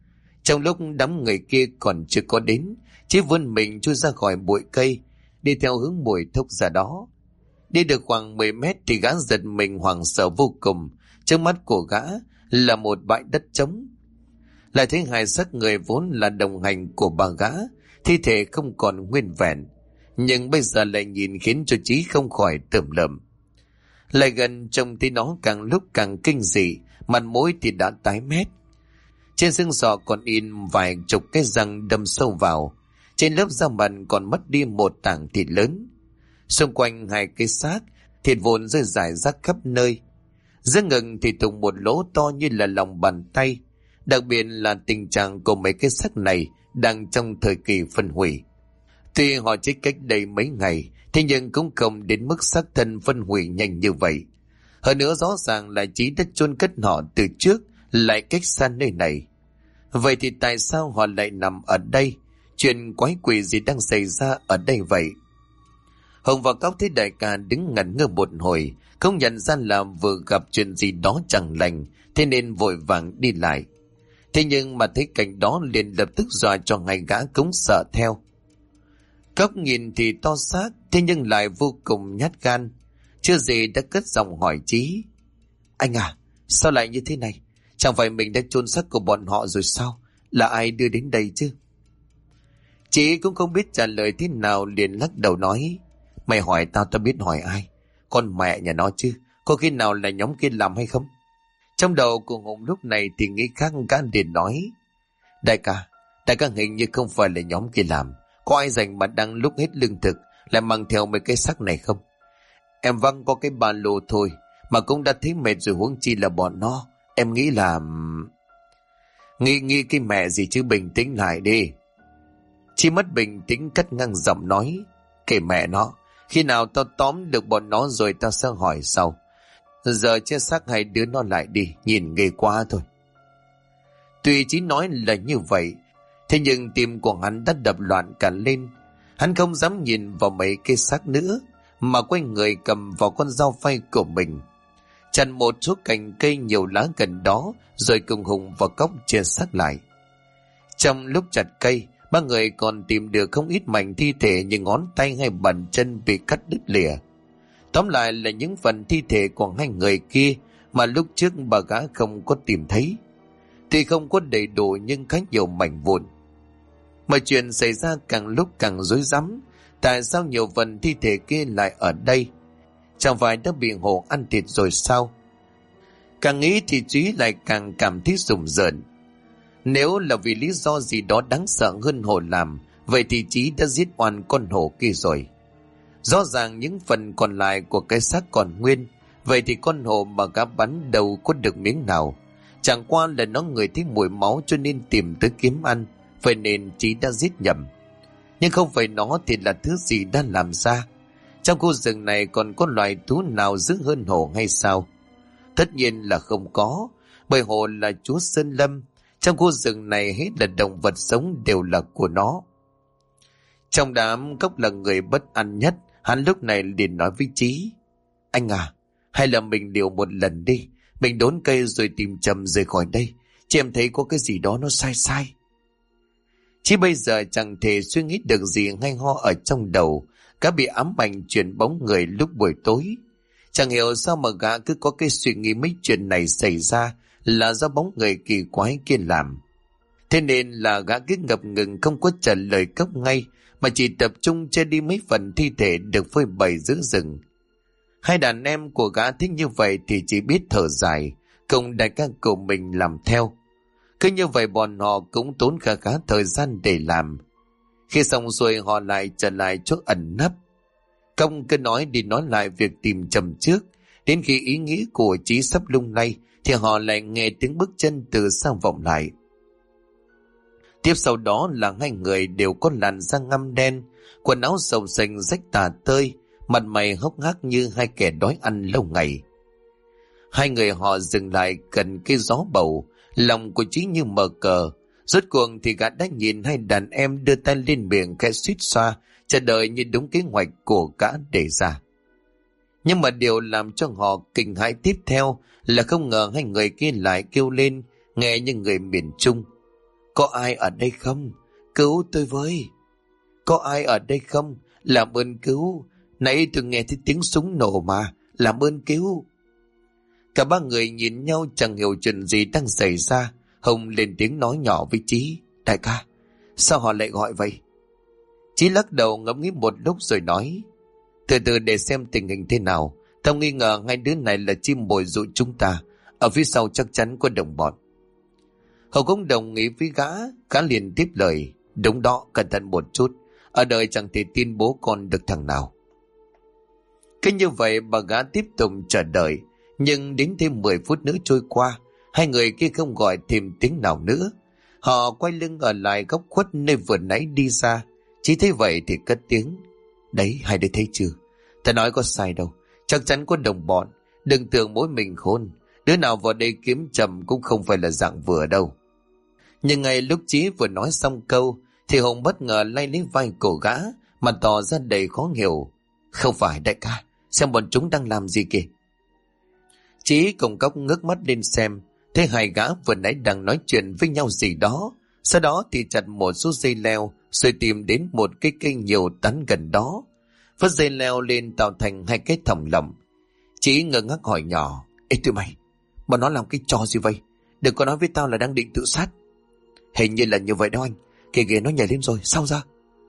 Trong lúc đám người kia còn chưa có đến, Chí vươn mình chui ra khỏi bụi cây, đi theo hướng mùi thốc ra đó. Đi được khoảng 10 mét thì gã giật mình hoảng sợ vô cùng. Trước mắt của gã là một bãi đất trống. Lại thấy hai xác người vốn là đồng hành của bà gã, thi thể không còn nguyên vẹn, nhưng bây giờ lại nhìn khiến cho Chí không khỏi tởm lợm. Lại gần trông thấy nó càng lúc càng kinh dị, mặt mũi thì đã tái mét. Trên xương sọ còn in vài chục cái răng đâm sâu vào, trên lớp da mặt còn mất đi một tảng thịt lớn. Xung quanh hai cái xác, thịt vụn rơi rải rác khắp nơi. Giữa ngực thì thủng một lỗ to như là lòng bàn tay. Đặc biệt là tình trạng của mấy cái xác này đang trong thời kỳ phân hủy. Tuy họ chết cách đây mấy ngày, thế nhưng cũng không đến mức xác thân phân hủy nhanh như vậy. Hơn nữa rõ ràng là Chí đã chôn cất họ từ trước, lại cách xa nơi này. Vậy thì tại sao họ lại nằm ở đây? Chuyện quái quỷ gì đang xảy ra ở đây vậy? Hồng và Cóc thấy đại ca đứng ngẩn ngơ một hồi, không nhận ra là vừa gặp chuyện gì đó chẳng lành, thế nên vội vàng đi lại. Thế nhưng mà thấy cảnh đó liền lập tức dọa cho ngay gã cũng sợ theo. Cóc nhìn thì to xác, thế nhưng lại vô cùng nhát gan. Chưa gì đã cất giọng hỏi Chí: Anh à, sao lại như thế này? Chẳng phải mình đã chôn xác của bọn họ rồi sao? Là ai đưa đến đây chứ? Chí cũng không biết trả lời thế nào, liền lắc đầu nói: Mày hỏi tao biết hỏi ai? Con mẹ nhà nó chứ, có khi nào là nhóm kia làm hay không? Trong đầu của Hùng lúc này thì nghĩ khác, gã liền nói: Đại ca hình như không phải là nhóm kia làm. Có ai rảnh mà đang lúc hết lương thực lại mang theo mấy cái xác này không? Em văng có cái ba lô thôi mà cũng đã thấy mệt rồi, huống chi là bọn nó. Em nghĩ là... Nghĩ cái mẹ gì chứ, bình tĩnh lại đi. Chi mất bình tĩnh cất ngang giọng nói: Kể mẹ nó, khi nào tao tóm được bọn nó rồi tao sẽ hỏi sau. Giờ chia xác hai đứa nó lại đi, nhìn ghê quá thôi. Tuy Chí nói là như vậy, thế nhưng tim của hắn đã đập loạn cả lên. Hắn không dám nhìn vào mấy cái xác nữa, mà quay người cầm vào con dao phay của mình, chặt một số cành cây nhiều lá gần đó, rồi cùng Hùng và Cóc chia xác lại. Trong lúc chặt cây, ba người còn tìm được không ít mảnh thi thể như ngón tay hay bàn chân bị cắt đứt lìa. Tóm lại là những phần thi thể của hai người kia mà lúc trước bà gã không có tìm thấy. Tuy không có đầy đủ nhưng khá nhiều mảnh vụn. Mọi chuyện xảy ra càng lúc càng rối rắm. Tại sao nhiều phần thi thể kia lại ở đây? Chẳng phải đã bị hổ ăn thịt rồi sao? Càng nghĩ thì Chí lại càng cảm thấy rùng rợn. Nếu là vì lý do gì đó đáng sợ hơn hổ làm, vậy thì Chí đã giết oan con hổ kia rồi. Rõ ràng những phần còn lại của cái xác còn nguyên, vậy thì con hổ mà gã bắn đâu có được miếng nào. Chẳng qua là nó ngửi thấy mùi máu cho nên tìm tới kiếm ăn, vậy nên Chí đã giết nhầm. Nhưng không phải nó thì là thứ gì đã làm ra? Trong khu rừng này còn có loài thú nào dữ hơn hổ hay sao? Tất nhiên là không có, bởi hổ là chúa sơn lâm. Trong khu rừng này hết là động vật sống đều là của nó. Trong đám Cóc là người bất an nhất, hắn lúc này liền nói với Chí: Anh à, hay là mình liều một lần đi, mình đốn cây rồi tìm Trầm rời khỏi đây. Chị em thấy có cái gì đó nó sai sai. Chí bây giờ chẳng thể suy nghĩ được gì hay ho ở trong đầu, gã bị ám ảnh chuyển bóng người lúc buổi tối. Chẳng hiểu sao mà gã cứ có cái suy nghĩ mấy chuyện này xảy ra là do bóng người kỳ quái kia làm. Thế nên là gã cứ ngập ngừng không có trả lời Cóc ngay, mà chỉ tập trung che đi mấy phần thi thể được phơi bày giữa rừng. Hai đàn em của gã thích như vậy thì chỉ biết thở dài, cùng đại ca của mình làm theo. Cứ như vậy bọn họ cũng tốn khá thời gian để làm. Khi xong rồi họ lại trở lại chỗ ẩn nấp. Công cứ nói đi nói lại việc tìm Trầm trước. Đến khi ý nghĩ của Chí sắp lung lay thì họ lại nghe tiếng bước chân từ xa vọng lại. Tiếp sau đó là hai người đều có làn da ngăm đen, quần áo xộc xệch rách tả tơi, mặt mày hốc hác như hai kẻ đói ăn lâu ngày. Hai người họ dừng lại gần cây gió bầu, lòng của Chí như mở cờ. Rốt cuộc thì gã đã nhìn hai đàn em đưa tay lên miệng khẽ suýt xoa, chờ đợi như đúng kế hoạch của gã đề ra. Nhưng mà điều làm cho họ kinh hãi tiếp theo là không ngờ hai người kia lại kêu lên nghe như người miền Trung. Có ai ở đây không? Cứu tôi với. Có ai ở đây không? Làm ơn cứu. Nãy tôi nghe thấy tiếng súng nổ mà. Làm ơn cứu. Cả ba người nhìn nhau chẳng hiểu chuyện gì đang xảy ra. Hồng lên tiếng nói nhỏ với Chí. Đại ca, sao họ lại gọi vậy? Chí lắc đầu ngẫm nghĩ một lúc rồi nói. Từ từ để xem tình hình thế nào. Tao nghi ngờ hai đứa này là chim mồi dụ chúng ta. Ở phía sau chắc chắn có đồng bọn. Hồng cũng đồng ý với gã liền tiếp lời. Đúng đó, cẩn thận một chút. Ở đời chẳng thể tin bố con được thằng nào. Cứ như vậy bà gã tiếp tục chờ đợi. Nhưng đến thêm 10 phút nữa trôi qua, hai người kia không gọi thêm tiếng nào nữa. Họ quay lưng ở lại góc khuất nơi vừa nãy đi ra. Chỉ thấy vậy thì cất tiếng. Đấy, hai đứa thấy chưa? Ta nói có sai đâu. Chắc chắn có đồng bọn. Đừng tưởng mỗi mình khôn. Đứa nào vào đây kiếm trầm cũng không phải là dạng vừa đâu. Nhưng ngay lúc Chí vừa nói xong câu thì Hùng bất ngờ lay lấy vai cổ gã mà tỏ ra đầy khó hiểu. Không phải đại ca, xem bọn chúng đang làm gì kìa. Chí cùng cốc ngước mắt lên xem, thấy hai gã vừa nãy đang nói chuyện với nhau gì đó. Sau đó thì chặt một số dây leo rồi tìm đến một cái cây nhiều tán gần đó. Vớt dây leo lên tạo thành hai cái thòng lọng. Chí ngơ ngác hỏi nhỏ. Ê tụi mày, bọn nó làm cái trò gì vậy? Đừng có nói với tao là đang định tự sát. Hình như là như vậy đó anh. Kìa kìa nó nhảy lên rồi, sao ra?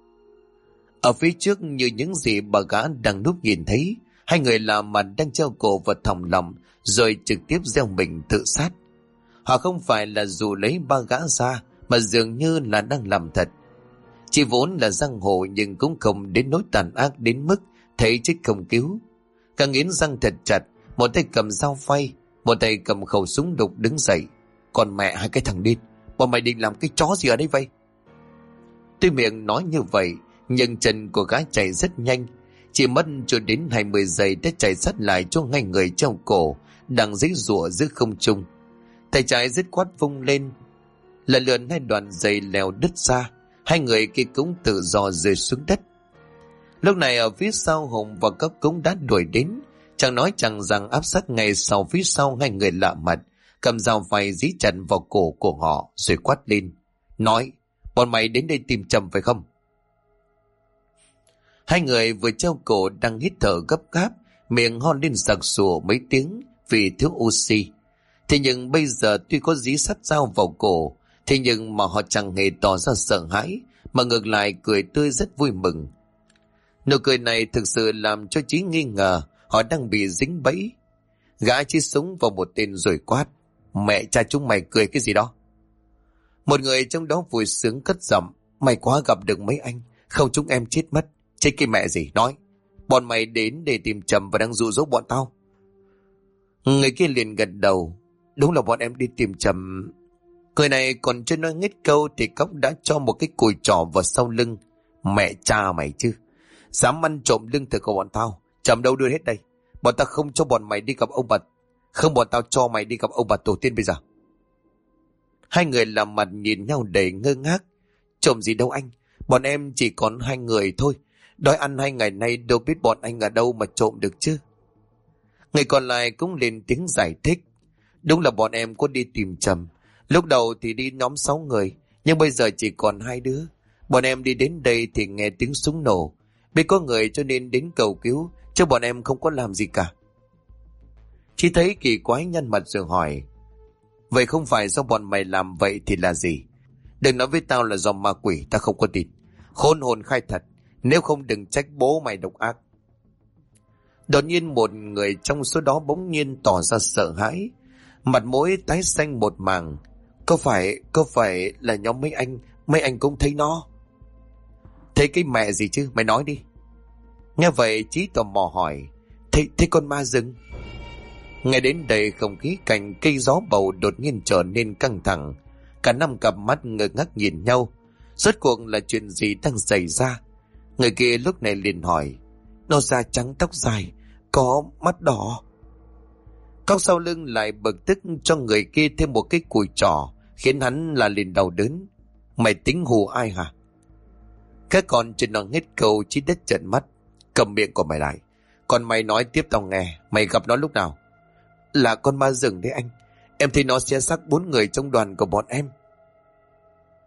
Ở phía trước như những gì bà gã đang núp nhìn thấy, hai người lạ mặt đang treo cổ vào thòng lọng rồi trực tiếp gieo mình tự sát. Họ không phải là dụ lấy ba gã ra mà dường như là đang làm thật. Chỉ vốn là giang hồ nhưng cũng không đến nỗi tàn ác đến mức thấy chết không cứu. Càng nghiến răng thật chặt, một tay cầm dao phay, một tay cầm khẩu súng đục đứng dậy. Còn mẹ hai cái thằng điên, bọn mày định làm cái chó gì ở đây vậy? Tuy miệng nói như vậy nhưng chân của gã chạy rất nhanh. Chỉ mất chưa đến 20 giây đã chạy sát lại cho ngay người treo cổ đang giãy giụa giữa không trung. Tay trái dứt khoát vung lên, lần lượt hai đoạn dây leo đứt ra. Hai người kia cũng tự do rơi xuống đất. Lúc này ở phía sau Hùng và Cốc cũng đã đuổi đến. Chẳng nói chẳng rằng áp sát ngay sau phía sau hai người lạ mặt, cầm dao phay dí chặt vào cổ của họ rồi quát lên. Nói, bọn mày đến đây tìm Trầm phải không? Hai người vừa treo cổ đang hít thở gấp gáp, miệng ho lên sặc sụa mấy tiếng vì thiếu oxy. Thế nhưng bây giờ tuy có dí sắt dao vào cổ, thế nhưng mà họ chẳng hề tỏ ra sợ hãi, mà ngược lại cười tươi rất vui mừng. Nụ cười này thực sự làm cho Chí nghi ngờ họ đang bị dính bẫy. Gã chỉ súng vào một tên rồi quát. Mẹ cha chúng mày cười cái gì đó? Một người trong đó vui sướng cất giọng. May quá gặp được mấy anh, không chúng em chết mất. Chết cái mẹ gì, nói. Bọn mày đến để tìm Trầm và đang dụ dỗ bọn tao. Người kia liền gật đầu. Đúng là bọn em đi tìm Trầm. Người này còn chưa nói hết câu thì Cốc đã cho một cái cùi trỏ vào sau lưng. Mẹ cha mày chứ, dám ăn trộm lương thực của bọn tao. Trầm đâu đưa hết đây? Bọn tao không cho bọn mày đi gặp ông bà. Không, bọn tao cho mày đi gặp ông bà tổ tiên bây giờ. Hai người làm mặt nhìn nhau đầy ngơ ngác. Trộm gì đâu anh, bọn em chỉ còn hai người thôi. Đói ăn 2 ngày nay đâu biết bọn anh ở đâu mà trộm được chứ. Người còn lại cũng lên tiếng giải thích. Đúng là bọn em có đi tìm Trầm. Lúc đầu thì đi nhóm 6 người, nhưng bây giờ chỉ còn 2 đứa. Bọn em đi đến đây thì nghe tiếng súng nổ. Biết có người cho nên đến cầu cứu, chứ bọn em không có làm gì cả. Chỉ thấy kỳ quái nhăn mặt rồi hỏi. Vậy không phải do bọn mày làm vậy thì là gì? Đừng nói với tao là do ma quỷ, tao không có tin. Khôn hồn khai thật, nếu không đừng trách bố mày độc ác. Đột nhiên một người trong số đó bỗng nhiên tỏ ra sợ hãi, mặt mũi tái xanh một mảng. Có phải là nhóm mấy anh cũng thấy nó? Thấy cái mẹ gì chứ, mày nói đi. Nghe vậy Chí tò mò hỏi. Thấy con ma rừng? Ngay đến đây không khí cạnh cây gió bầu đột nhiên trở nên căng thẳng. Cả 5 cặp mắt ngơ ngác nhìn nhau. Rốt cuộc là chuyện gì đang xảy ra? Người kia lúc này liền hỏi. Nó da trắng tóc dài, có mắt đỏ. Cóc sau lưng lại bực tức cho người kia thêm một cái cùi trỏ, khiến hắn là liền đau đớn. Mày tính hù ai hả? Các con chưa nói hết câu Chí đất trợn mắt. Cầm miệng của mày lại. Còn mày nói tiếp tao nghe. Mày gặp nó lúc nào? Là con ma rừng đấy anh. Em thấy nó xé xác 4 người trong đoàn của bọn em.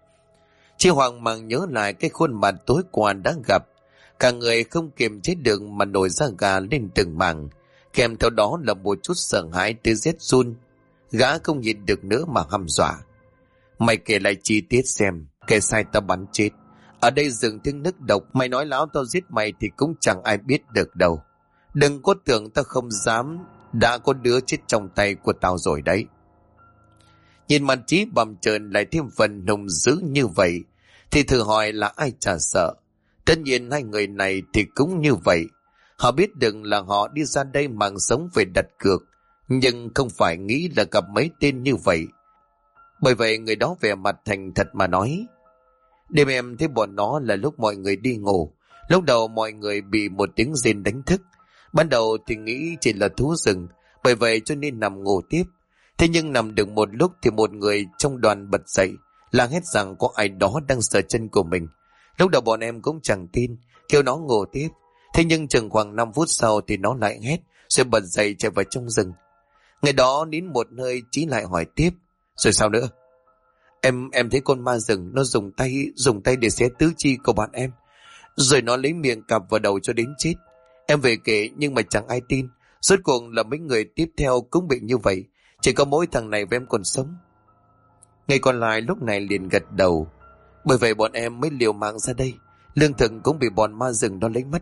Chị hoang mang nhớ lại cái khuôn mặt tối qua đã gặp. Cả người không kiềm chế được mà nổi da gà lên từng mảng. Kèm theo đó là một chút sợ hãi tới rét run. Gã không nhịn được nữa mà hăm dọa. Mày kể lại chi tiết xem, kể sai tao bắn chết. Ở đây rừng tiếng nức độc, mày nói láo tao giết mày thì cũng chẳng ai biết được đâu. Đừng có tưởng tao không dám, đã có đứa chết trong tay của tao rồi đấy. Nhìn mặt Chí bầm trợn lại thêm phần hung dữ như vậy, thì thử hỏi là ai chả sợ. Tất nhiên hai người này thì cũng như vậy. Họ biết đừng là họ đi ra đây mạng sống về đặt cược, nhưng không phải nghĩ là gặp mấy tên như vậy. Bởi vậy người đó vẻ mặt thành thật mà nói: đêm em thấy bọn nó là lúc mọi người đi ngủ. Lúc đầu mọi người bị một tiếng rên đánh thức. Ban đầu thì nghĩ chỉ là thú rừng, bởi vậy cho nên nằm ngủ tiếp. Thế nhưng nằm được một lúc thì một người trong đoàn bật dậy, la hét rằng có ai đó đang sờ chân của mình. Lúc đầu bọn em cũng chẳng tin, kêu nó ngủ tiếp. Thế nhưng chừng khoảng 5 phút sau thì nó lại hét, rồi bật dậy chạy vào trong rừng. Ngày đó nín một hơi, Chí lại hỏi tiếp: rồi sao nữa? Em thấy con ma rừng nó dùng tay để xé tứ chi của bạn em, rồi nó lấy miệng cạp vào đầu cho đến chết. Em về kể nhưng mà chẳng ai tin. Rốt cuộc là mấy người tiếp theo cũng bị như vậy, chỉ có mỗi thằng này với em còn sống. Người còn lại lúc này liền gật đầu. Bởi vậy bọn em mới liều mạng ra đây. Lương thực cũng bị bọn ma rừng đó lấy mất.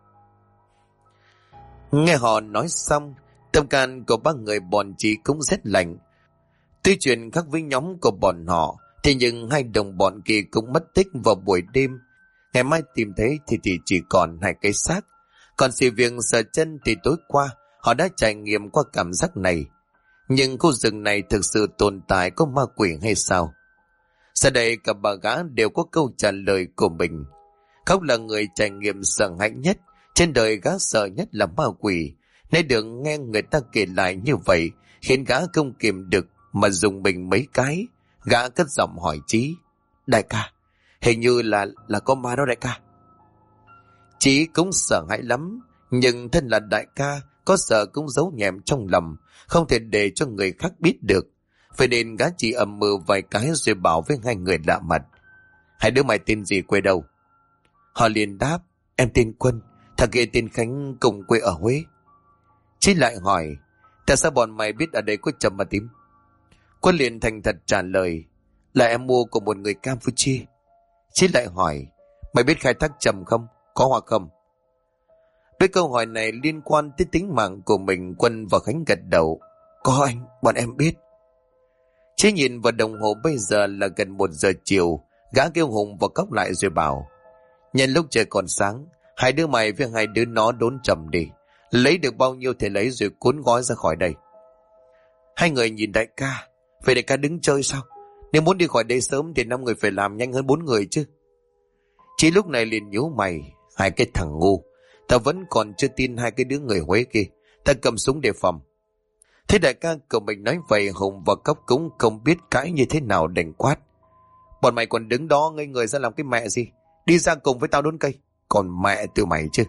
Nghe họ nói xong, tâm can của ba người bọn Chí cũng rất lạnh. Tuy chuyện khác với nhóm của bọn họ, thế nhưng hai đồng bọn kia cũng mất tích vào buổi đêm. Ngày mai tìm thấy thì chỉ còn hai cái xác. Còn sự việc sờ chân thì tối qua họ đã trải nghiệm qua cảm giác này. Nhưng khu rừng này thực sự tồn tại có ma quỷ hay sao? Sau đây cả ba gã đều có câu trả lời của mình. Khóc là người trải nghiệm sợ hãi nhất. Trên đời gã sợ nhất là ma quỷ. Nay được nghe người ta kể lại như vậy, khiến gã không kiềm được mà dùng mình mấy cái. Gã cất giọng hỏi Chí: đại ca, hình như là có ma đó đại ca. Chí cũng sợ hãi lắm, nhưng thân là đại ca, có sợ cũng giấu nhẹm trong lòng, không thể để cho người khác biết được. Vậy nên gã chỉ ầm mừ vài cái rồi bảo với hai người lạ mặt: hai đứa mày tên gì, quê đâu? Họ liền đáp: em tên Quân, thằng kia tên Khánh, cùng quê ở Huế. Chí lại hỏi: tại sao bọn mày biết ở đây có trầm ma tím? Quân liền thành thật trả lời: là em mua của một người Campuchia. Chí lại hỏi: mày biết khai thác trầm không? Có hoặc không? Với câu hỏi này liên quan tới tính mạng của mình, Quân và Khánh gật đầu: có anh, bọn em biết. Chí nhìn vào đồng hồ bây giờ là gần 1 giờ chiều. Gã kêu Hùng và Cóc lại rồi bảo: nhân lúc trời còn sáng, hai đứa mày với hai đứa nó đốn trầm đi, lấy được bao nhiêu thì lấy rồi cuốn gói ra khỏi đây. Hai người nhìn đại ca: vậy đại ca đứng chơi sao? Nếu muốn đi khỏi đây sớm thì 5 người phải làm nhanh hơn 4 người chứ. Chí lúc này liền nhíu mày: hai cái thằng ngu, tao vẫn còn chưa tin hai cái đứa người Huế kia. Ta cầm súng đề phòng. Thế đại ca của mình nói vậy, Hùng và Cóc cũng không biết cãi như thế nào, đành quát: bọn mày còn đứng đó ngây người ra làm cái mẹ gì? Đi ra cùng với tao đốn cây. Còn mẹ tụi mày chứ.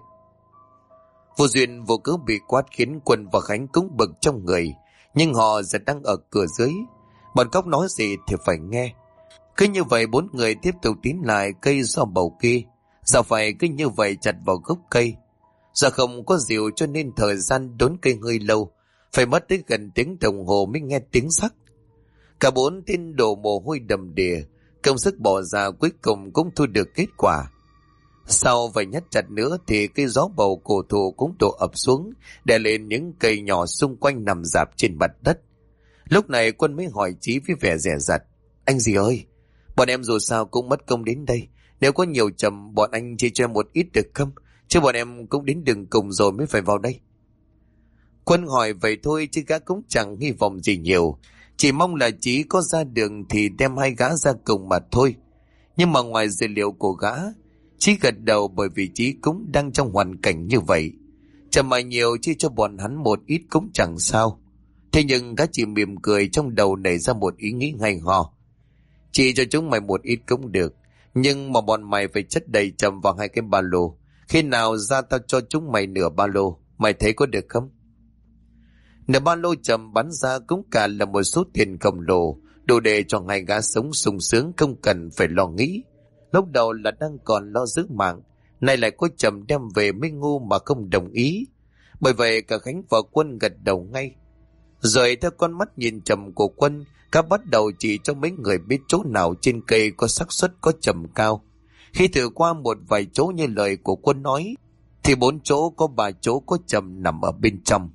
Vô duyên vô cớ bị quát khiến Quân và Khánh cũng bực trong người, nhưng họ giờ đang ở cửa dưới. Bọn Cóc nói gì thì phải nghe. Cứ như vậy 4 người tiếp tục tiến lại cây do bầu kia. Giờ phải cứ như vậy chặt vào gốc cây. Giờ không có rìu cho nên thời gian đốn cây hơi lâu, phải mất tới gần tiếng đồng hồ mới nghe tiếng sắc. Cả 4 tên đổ mồ hôi đầm đìa, công sức bỏ ra cuối cùng cũng thu được kết quả. Sau vài nhát chặt nữa thì cây gió bầu cổ thụ cũng đổ ập xuống, đè lên những cây nhỏ xung quanh nằm rạp trên mặt đất. Lúc này Quân mới hỏi Chí với vẻ dè dặt: anh gì ơi, bọn em dù sao cũng mất công đến đây. Nếu có nhiều chầm bọn anh chia cho em một ít được không? Chứ bọn em cũng đến đường cùng rồi mới phải vào đây. Quân hỏi vậy thôi chứ gã cũng chẳng hy vọng gì nhiều, chỉ mong là Chí có ra đường thì đem hai gã ra cùng mà thôi. Nhưng mà ngoài dự liệu của gã, Chí gật đầu, bởi vì Chí cũng đang trong hoàn cảnh như vậy. Chầm mà nhiều chia cho bọn hắn một ít cũng chẳng sao. Thế nhưng gã chỉ mỉm cười, trong đầu nảy ra một ý nghĩ hay ho: chỉ cho chúng mày một ít cũng được, nhưng mà bọn mày phải chất đầy chầm vào 2 cái ba lô. Khi nào ra tao cho chúng mày nửa ba lô, mày thấy có được không? Nửa ba lô chầm bắn ra cũng cả là một số tiền khổng lồ, đủ để cho 2 gã sống sung sướng không cần phải lo nghĩ. Lúc đầu là đang còn lo giữ mạng, nay lại có Trầm đem về mới ngu mà không đồng ý. Bởi vậy cả Khánh và Quân gật đầu ngay. Rồi theo con mắt nhìn Trầm của Quân, các bắt đầu chỉ cho mấy người biết chỗ nào trên cây có xác suất có Trầm cao. Khi thử qua một vài chỗ như lời của Quân nói, thì 4 chỗ có 3 chỗ có Trầm nằm ở bên trong.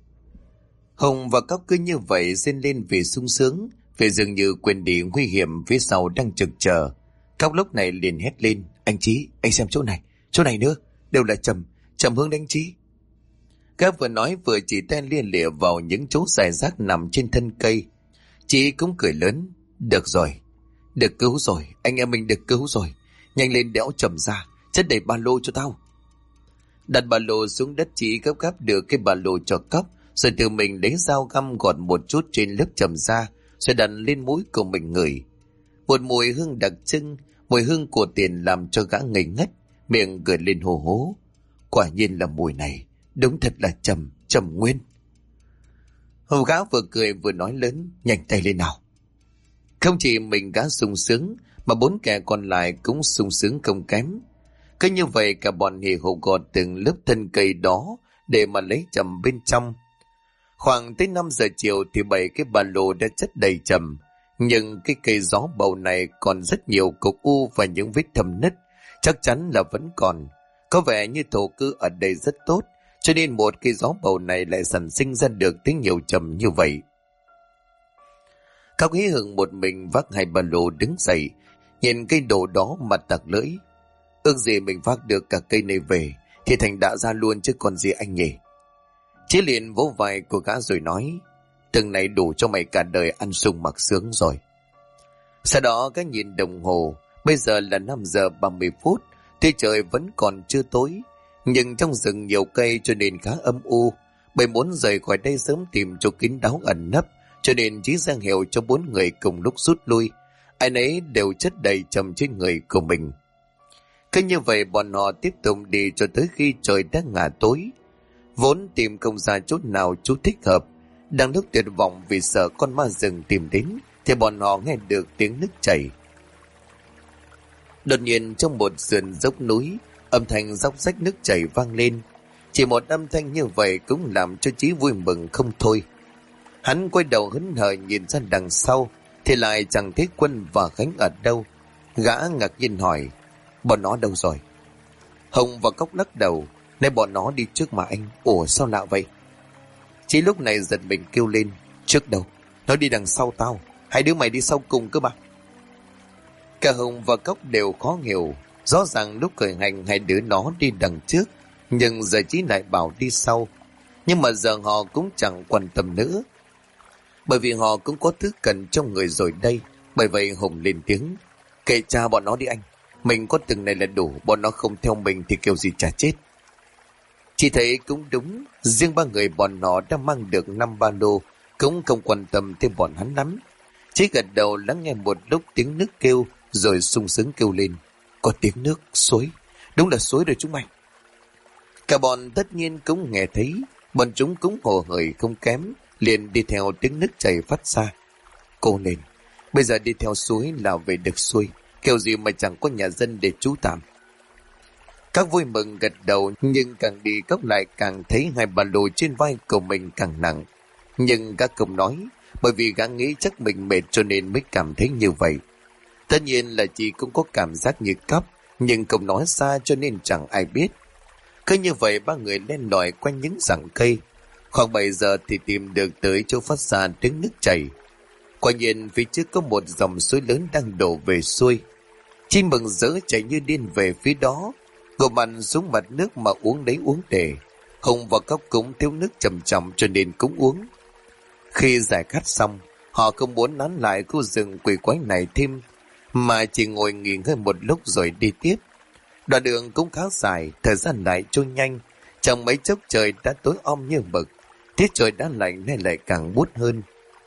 Hùng và Cóc cứ như vậy rên lên vì sung sướng, vì dường như quên đi nguy hiểm phía sau đang trực chờ. Cóc lúc này liền hét lên: anh Chí, anh xem chỗ này nữa, đều là Trầm hướng đánh Chí. Các vừa nói vừa chỉ tay lia lịa vào những chỗ dài rác nằm trên thân cây. Chí cũng cười lớn: được rồi, được cứu rồi, anh em mình được cứu rồi, nhanh lên đẽo Trầm ra, chất đầy ba lô cho tao. Đặt ba lô xuống đất, Chí gấp gáp đưa cái ba lô cho Cóc, rồi tự mình lấy dao găm gọt một chút trên lớp Trầm ra, rồi đặt lên mũi của mình ngửi. Một mùi hương đặc trưng, mùi hương của tiền làm cho gã ngây ngất, miệng gợi lên hồ hố. Quả nhiên là mùi này, đúng thật là Trầm Nguyên. Hầu gã vừa cười vừa nói lớn: nhanh tay lên nào. Không chỉ mình gã sung sướng, mà 4 kẻ còn lại cũng sung sướng không kém. Cứ như vậy cả bọn hì hục gọt từng lớp thân cây đó để mà lấy Trầm bên trong. Khoảng tới 5 giờ chiều thì 7 cái ba lô đã chất đầy Trầm. Nhưng cái cây gió bầu này còn rất nhiều cục u và những vết thâm nứt, chắc chắn là vẫn còn. Có vẻ như thổ cư ở đây rất tốt, cho nên một cây gió bầu này lại sản sinh ra được tới nhiều Trầm như vậy. Cóc hí hửng một mình vác 2 ba lô đứng dậy, nhìn cây đồ đó mà tặc lưỡi: ước gì mình vác được cả cây này về thì thành đã ra luôn chứ còn gì anh nhỉ. Chí liền vỗ vai của gã rồi nói: từng này đủ cho mày cả đời ăn sung mặc sướng rồi. Sau đó cái nhìn đồng hồ, bây giờ là 5 giờ 30 phút, tuy trời vẫn còn chưa tối, nhưng trong rừng nhiều cây cho nên khá âm u. Bởi muốn rời khỏi đây sớm tìm chỗ kín đáo ẩn nấp, cho nên Chí giang hiệu cho 4 người cùng lúc rút lui. Ai nấy đều chất đầy Trầm trên người của mình. Cứ như vậy bọn họ tiếp tục đi cho tới khi trời đã ngả tối. Vốn tìm không ra chút nào chú thích hợp, đang lúc tuyệt vọng vì sợ con ma rừng tìm đến, thì bọn họ nghe được tiếng nước chảy. Đột nhiên trong một sườn dốc núi, âm thanh róc rách nước chảy vang lên. Chỉ một âm thanh như vậy cũng làm cho Chí vui mừng không thôi. Hắn quay đầu hớn hở nhìn ra đằng sau, thì lại chẳng thấy Quân và Khánh ở đâu. Gã ngạc nhiên hỏi: bọn nó đâu rồi? Hồng và Cóc lắc đầu: nay bọn nó đi trước mà anh. Ủa sao lạ vậy? Chí lúc này giật mình kêu lên: trước đâu? Nó đi đằng sau tao, hai đứa mày đi sau cùng cơ mà. Cả Hồng và Cóc đều khó hiểu. Rõ ràng lúc khởi hành hai đứa nó đi đằng trước, nhưng giờ Chí lại bảo đi sau. Nhưng mà giờ họ cũng chẳng quan tâm nữa, bởi vì họ cũng có thứ cần trong người rồi đây. Bởi vậy Hồng lên tiếng: kệ cha bọn nó đi anh, mình có từng này là đủ, bọn nó không theo mình thì kêu gì chả chết. Chỉ thấy cũng đúng, riêng 3 người bọn nó đã mang được 5 ba lô, cũng không quan tâm tới bọn hắn lắm. Chỉ gật đầu lắng nghe một lúc tiếng nước kêu, rồi sung sướng kêu lên: có tiếng nước, suối, đúng là suối rồi chúng mày. Cả bọn tất nhiên cũng nghe thấy, bọn chúng cũng hồ hởi không kém, liền đi theo tiếng nước chảy phát ra. Cô lên, bây giờ đi theo suối là về được xuôi, kiểu gì mà chẳng có nhà dân để trú tạm. Các vui mừng gật đầu, nhưng càng đi Cóc lại càng thấy 2 ba lô trên vai của mình càng nặng. Nhưng các không nói, bởi vì gã nghĩ chắc mình mệt cho nên mới cảm thấy như vậy. Tất nhiên là chị cũng có cảm giác như Cóc, nhưng không nói ra cho nên chẳng ai biết. Cứ như vậy 3 người len lỏi quanh những rặng cây. Khoảng 7 giờ thì tìm được tới chỗ phát ra tiếng nước chảy. Quả nhiên phía trước có một dòng suối lớn đang đổ về xuôi. Chi mừng rỡ chạy như điên về phía đó, gục mặt xuống mặt nước mà uống đấy uống để. Hùng và Cóc cũng thiếu nước trầm trọng cho nên cũng uống. Khi giải khát xong, họ không muốn nán lại khu rừng quỷ quái này thêm, mà chỉ ngồi nghỉ ngơi một lúc rồi đi tiếp. Đoạn đường cũng khá dài, thời gian lại trôi nhanh. Chẳng mấy chốc trời đã tối om như mực, tiết trời đã lạnh nên lại càng buốt hơn.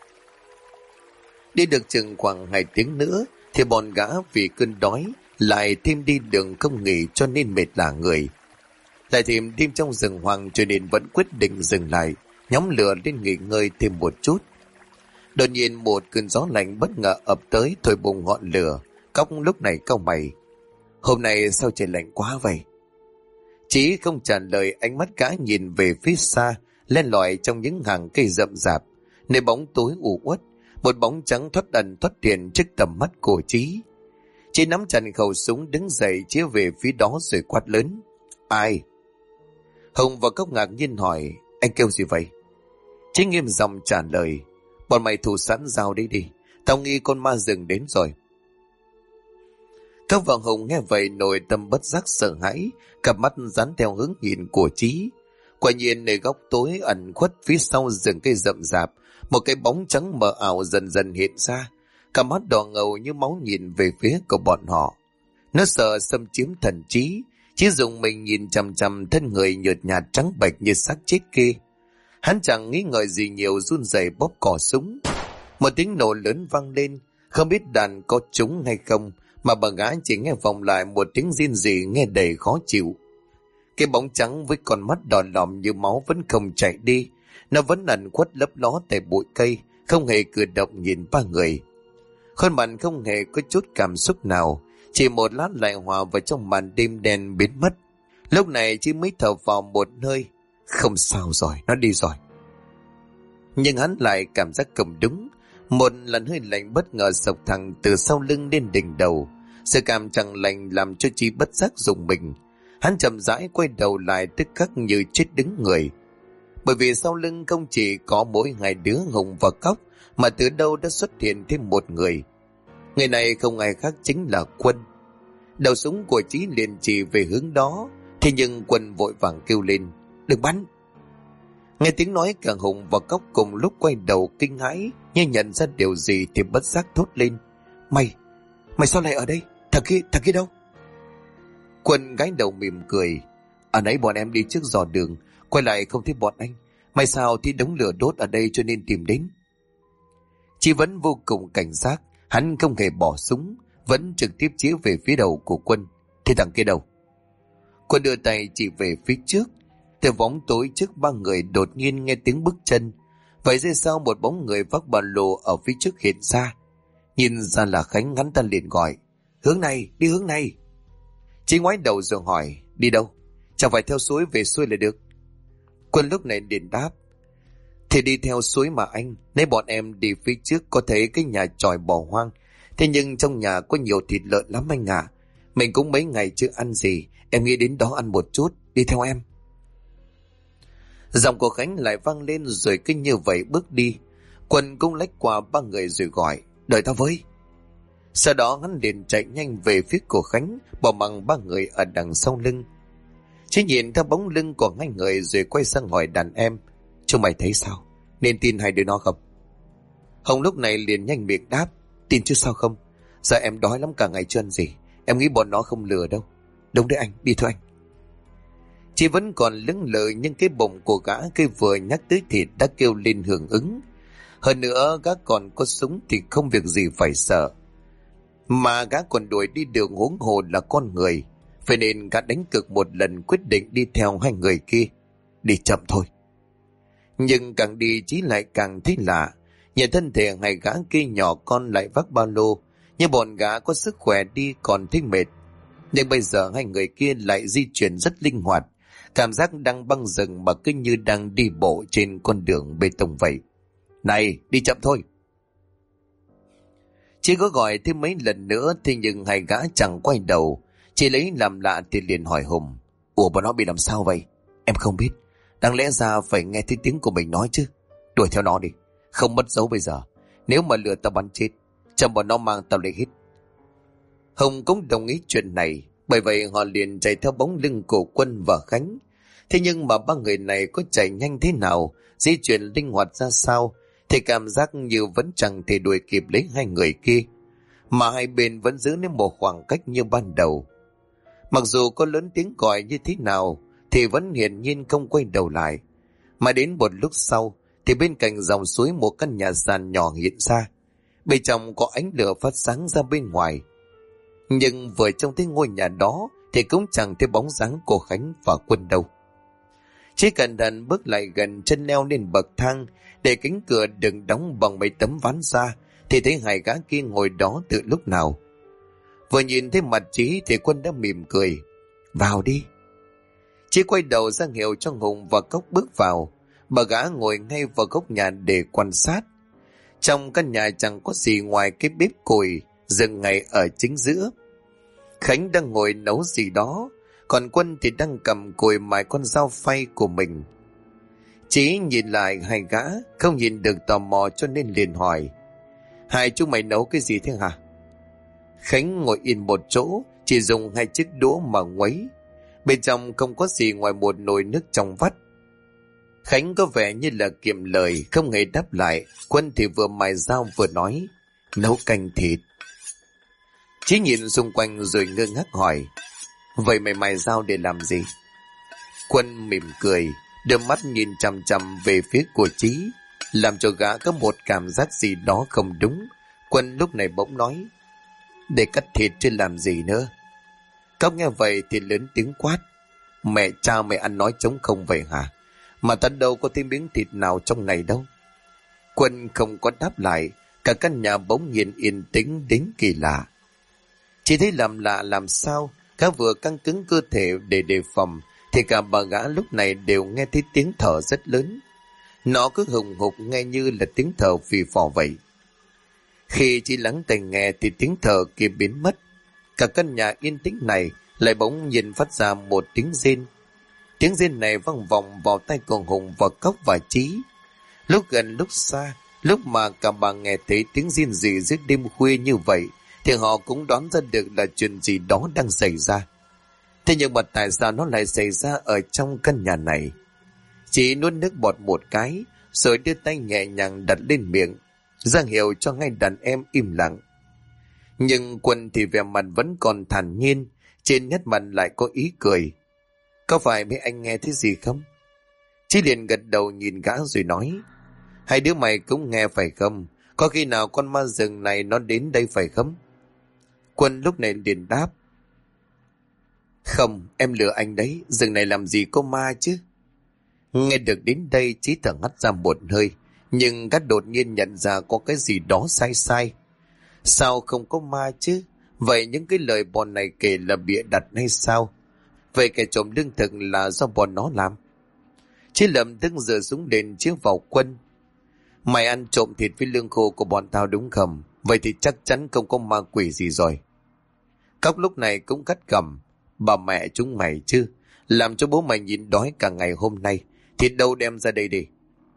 Đi được chừng khoảng 2 tiếng nữa thì bọn gã vì cơn đói lại thêm đi đường không nghỉ cho nên mệt lả người. Lại thêm đêm trong rừng hoang cho nên vẫn quyết định dừng lại, nhóm lửa lên nghỉ ngơi thêm một chút. Đột nhiên một cơn gió lạnh bất ngờ ập tới thổi bùng ngọn lửa. Cóc lúc này cau mày: Hôm nay sao trời lạnh quá vậy? Chí không trả lời, ánh mắt gã nhìn về phía xa, len lỏi trong những hàng cây rậm rạp, nơi bóng tối u uất, một bóng trắng thoát ẩn thoát hiện trước tầm mắt của Chí. Chí nắm chặt khẩu súng đứng dậy chĩa về phía đó rồi quát lớn. Ai? Hồng và Cốc ngạc nhiên hỏi, anh kêu gì vậy? Chí nghiêm giọng trả lời, bọn mày thủ sẵn dao đi đi, tao nghi con ma rừng đến rồi. Cốc và Hồng nghe vậy nội tâm bất giác sợ hãi, cặp mắt dán theo hướng nhìn của Chí. Quả nhiên nơi góc tối ẩn khuất phía sau rừng cây rậm rạp, một cái bóng trắng mờ ảo dần dần hiện ra, cặp mắt đỏ ngầu như máu nhìn về phía của bọn họ. Nó sợ xâm chiếm thần trí, Chí dùng mình nhìn chằm chằm thân người nhợt nhạt trắng bệch như xác chết kia. Hắn chẳng nghĩ ngợi gì nhiều, run rẩy bóp cò súng. Một tiếng nổ lớn vang lên, không biết đạn có trúng hay không, mà bà gái chỉ nghe vọng lại một tiếng rên rỉ nghe đầy khó chịu. Cái bóng trắng với con mắt đỏ lòm như máu vẫn không chạy đi, nó vẫn ẩn khuất lấp ló tại bụi cây, không hề cử động nhìn ba người. Khuôn mặt không hề có chút cảm xúc nào, chỉ một lát lại hòa vào trong màn đêm đen biến mất. Lúc này chỉ mới thở vào một hơi, không sao rồi, nó đi rồi. Nhưng hắn lại cảm giác không đúng, một lần hơi lạnh bất ngờ sộc thẳng từ sau lưng lên đỉnh đầu. Sự cảm chẳng lạnh làm cho Chí bất giác rùng mình. Hắn chậm rãi quay đầu lại, tức khắc như chết đứng người. Bởi vì sau lưng không chỉ có mỗi hai đứa Hùng và Cóc, mà từ đâu đã xuất hiện thêm một người. Người này không ai khác chính là Quân. Đầu súng của Chí liền chỉ về hướng đó, thế nhưng Quân vội vàng kêu lên, đừng bắn. Nghe tiếng nói, cả Hùng và Cóc cùng lúc quay đầu kinh hãi, như nhận ra điều gì thì bất giác thốt lên, Mày sao lại ở đây? Thằng kia đâu? Quân gái đầu mỉm cười, nãy bọn em đi trước dò đường, quay lại không thấy bọn anh. May sao thì đống lửa đốt ở đây cho nên tìm đến. Chí vẫn vô cùng cảnh giác, hắn không hề bỏ súng, vẫn trực tiếp chĩa về phía đầu của Quân. Thế thằng kia đâu? Quân đưa tay chỉ về phía trước. Từ bóng tối trước ba người đột nhiên nghe tiếng bước chân. Vậy giây sau một bóng người vác ba lô ở phía trước hiện ra. Nhìn ra là Khánh, hắn ta liền gọi, hướng này, đi hướng này. Chí ngoái đầu rồi hỏi, đi đâu? Chẳng phải theo suối về xuôi là được. Quân lúc này liền đáp, thì đi theo suối mà anh. Nếu bọn em đi phía trước có thấy cái nhà tròi bỏ hoang, thế nhưng trong nhà có nhiều thịt lợn lắm anh ạ. Mình cũng mấy ngày chưa ăn gì, em nghĩ đến đó ăn một chút, đi theo em. Giọng của Khánh lại vang lên rồi cứ như vậy bước đi. Quân cũng lách qua ba người rồi gọi, đợi tao với. Sau đó hắn liền chạy nhanh về phía của Khánh, bỏ mặc ba người ở đằng sau lưng. Chỉ nhìn theo bóng lưng của hai người rồi quay sang hỏi đàn em, chúng mày thấy sao? Nên tin hai đứa nó không? Hồng lúc này liền nhanh miệng đáp, tin chứ sao không? Giờ em đói lắm, cả ngày chưa ăn gì. Em nghĩ bọn nó không lừa đâu. Đúng đấy anh, đi thôi anh. Chị vẫn còn lững lờ, nhưng cái bụng của gã cây vừa nhắc tới thịt đã kêu lên hưởng ứng. Hơn nữa gã còn có súng thì không việc gì phải sợ. Mà gã còn đuổi đi đường, huống hồ là con người. Vậy nên gã đánh cược một lần, quyết định đi theo hai người kia. Đi chậm thôi. Nhưng càng đi Chí lại càng thấy lạ. Nhìn thân thể hai gã kia nhỏ con lại vác ba lô, nhưng bọn gã có sức khỏe đi còn thấy mệt. Nhưng bây giờ hai người kia lại di chuyển rất linh hoạt, cảm giác đang băng rừng mà cứ như đang đi bộ trên con đường bê tông vậy. Này, đi chậm thôi. Chị có gọi thêm mấy lần nữa, thế nhưng hai gã chẳng quay đầu. Chị lấy làm lạ thì liền hỏi Hùng, ủa bọn nó bị làm sao vậy? Em không biết, đáng lẽ ra phải nghe thấy tiếng của mình nói chứ. Đuổi theo nó đi, không mất dấu bây giờ. Nếu mà lừa tao bắn chết, chẳng bọn nó mang tao lấy hết. Hùng cũng đồng ý chuyện này, bởi vậy họ liền chạy theo bóng lưng của Quân và Khánh. Thế nhưng mà ba người này có chạy nhanh thế nào, di chuyển linh hoạt ra sao, thì cảm giác như vẫn chẳng thể đuổi kịp lấy hai người kia, mà hai bên vẫn giữ đến một khoảng cách như ban đầu. Mặc dù có lớn tiếng gọi như thế nào thì vẫn hiển nhiên không quay đầu lại. Mà đến một lúc sau thì bên cạnh dòng suối một căn nhà sàn nhỏ hiện ra, bên trong có ánh lửa phát sáng ra bên ngoài. Nhưng vừa trông thấy ngôi nhà đó thì cũng chẳng thấy bóng dáng của Khánh và Quân đâu. Chỉ cẩn thận bước lại gần, chân leo lên bậc thang để cánh cửa đừng đóng bằng mấy tấm ván ra, thì thấy hai gã kia ngồi đó từ lúc nào. Vừa nhìn thấy mặt Chí thì Quân đã mỉm cười. Vào đi. Chí quay đầu ra hiệu cho Hùng và Cốc bước vào. Bà gã ngồi ngay vào góc nhà để quan sát. Trong căn nhà chẳng có gì ngoài cái bếp củi dựng ngay ở chính giữa. Khánh đang ngồi nấu gì đó, còn Quân thì đang cầm cùi mài con dao phay của mình. Chí nhìn lại hai gã, không nhìn được tò mò cho nên liền hỏi. Hai chúng mày nấu cái gì thế hả? Khánh ngồi yên một chỗ, chỉ dùng hai chiếc đũa mà nguấy. Bên trong không có gì ngoài một nồi nước trong vắt. Khánh có vẻ như là kiệm lời, không hề đáp lại. Quân thì vừa mài dao vừa nói. Nấu canh thịt. Chí nhìn xung quanh rồi ngơ ngác hỏi. Vậy mày mài dao để làm gì? Quân mỉm cười, đưa mắt nhìn chằm chằm về phía của Chí, làm cho gã có một cảm giác gì đó không đúng. Quân lúc này bỗng nói. Để cắt thịt chứ làm gì nữa. Cóc nghe vậy thì lớn tiếng quát. Mẹ cha mày ăn nói trống không vậy hả? Mà ta đâu có thêm miếng thịt nào trong này đâu. Quân không có đáp lại. Cả căn nhà bỗng nhiên yên tĩnh đến kỳ lạ. Chỉ thấy làm lạ làm sao. Gã vừa căng cứng cơ thể để đề phòng, thì cả bà gã lúc này đều nghe thấy tiếng thở rất lớn. Nó cứ hùng hục nghe như là tiếng thở phì phò vậy. Khi chỉ lắng tai nghe thì tiếng thở kia biến mất. Cả căn nhà yên tĩnh này lại bỗng nhiên phát ra một tiếng rên. Tiếng rên này vang vọng vào tai của Hùng và Cốc và Chí. Lúc gần lúc xa, lúc mà cả bà nghe thấy tiếng rên rỉ giữa đêm khuya như vậy, thì họ cũng đoán ra được là chuyện gì đó đang xảy ra. Thế nhưng mà tại sao nó lại xảy ra ở trong căn nhà này? Chí nuốt nước bọt một cái, rồi đưa tay nhẹ nhàng đặt lên miệng, ra hiệu cho ngay đàn em im lặng. Nhưng Quân thì vẻ mặt vẫn còn thản nhiên, trên nét mặt lại có ý cười. Có phải mấy anh nghe thấy gì không? Chí liền gật đầu nhìn gã rồi nói. Hai đứa mày cũng nghe phải không? Có khi nào con ma rừng này nó đến đây phải không? Quân lúc này liền đáp. Không, em lừa anh đấy, rừng này làm gì có ma chứ? Nghe được đến đây Chí thở hắt ra một hơi, nhưng gã đột nhiên nhận ra có cái gì đó sai sai. Sao không có ma chứ? Vậy những cái lời bọn này kể là bịa đặt hay sao? Vậy kẻ trộm lương thực là do bọn nó làm? Chí lầm tức giơ súng lên chiếu vào Quân. Mày ăn trộm thịt với lương khô của bọn tao đúng không? Vậy thì chắc chắn không có ma quỷ gì rồi. Cóc lúc này cũng cắt cằm. Bà mẹ chúng mày chứ, làm cho bố mày nhìn đói cả ngày hôm nay, thịt đâu đem ra đây đi.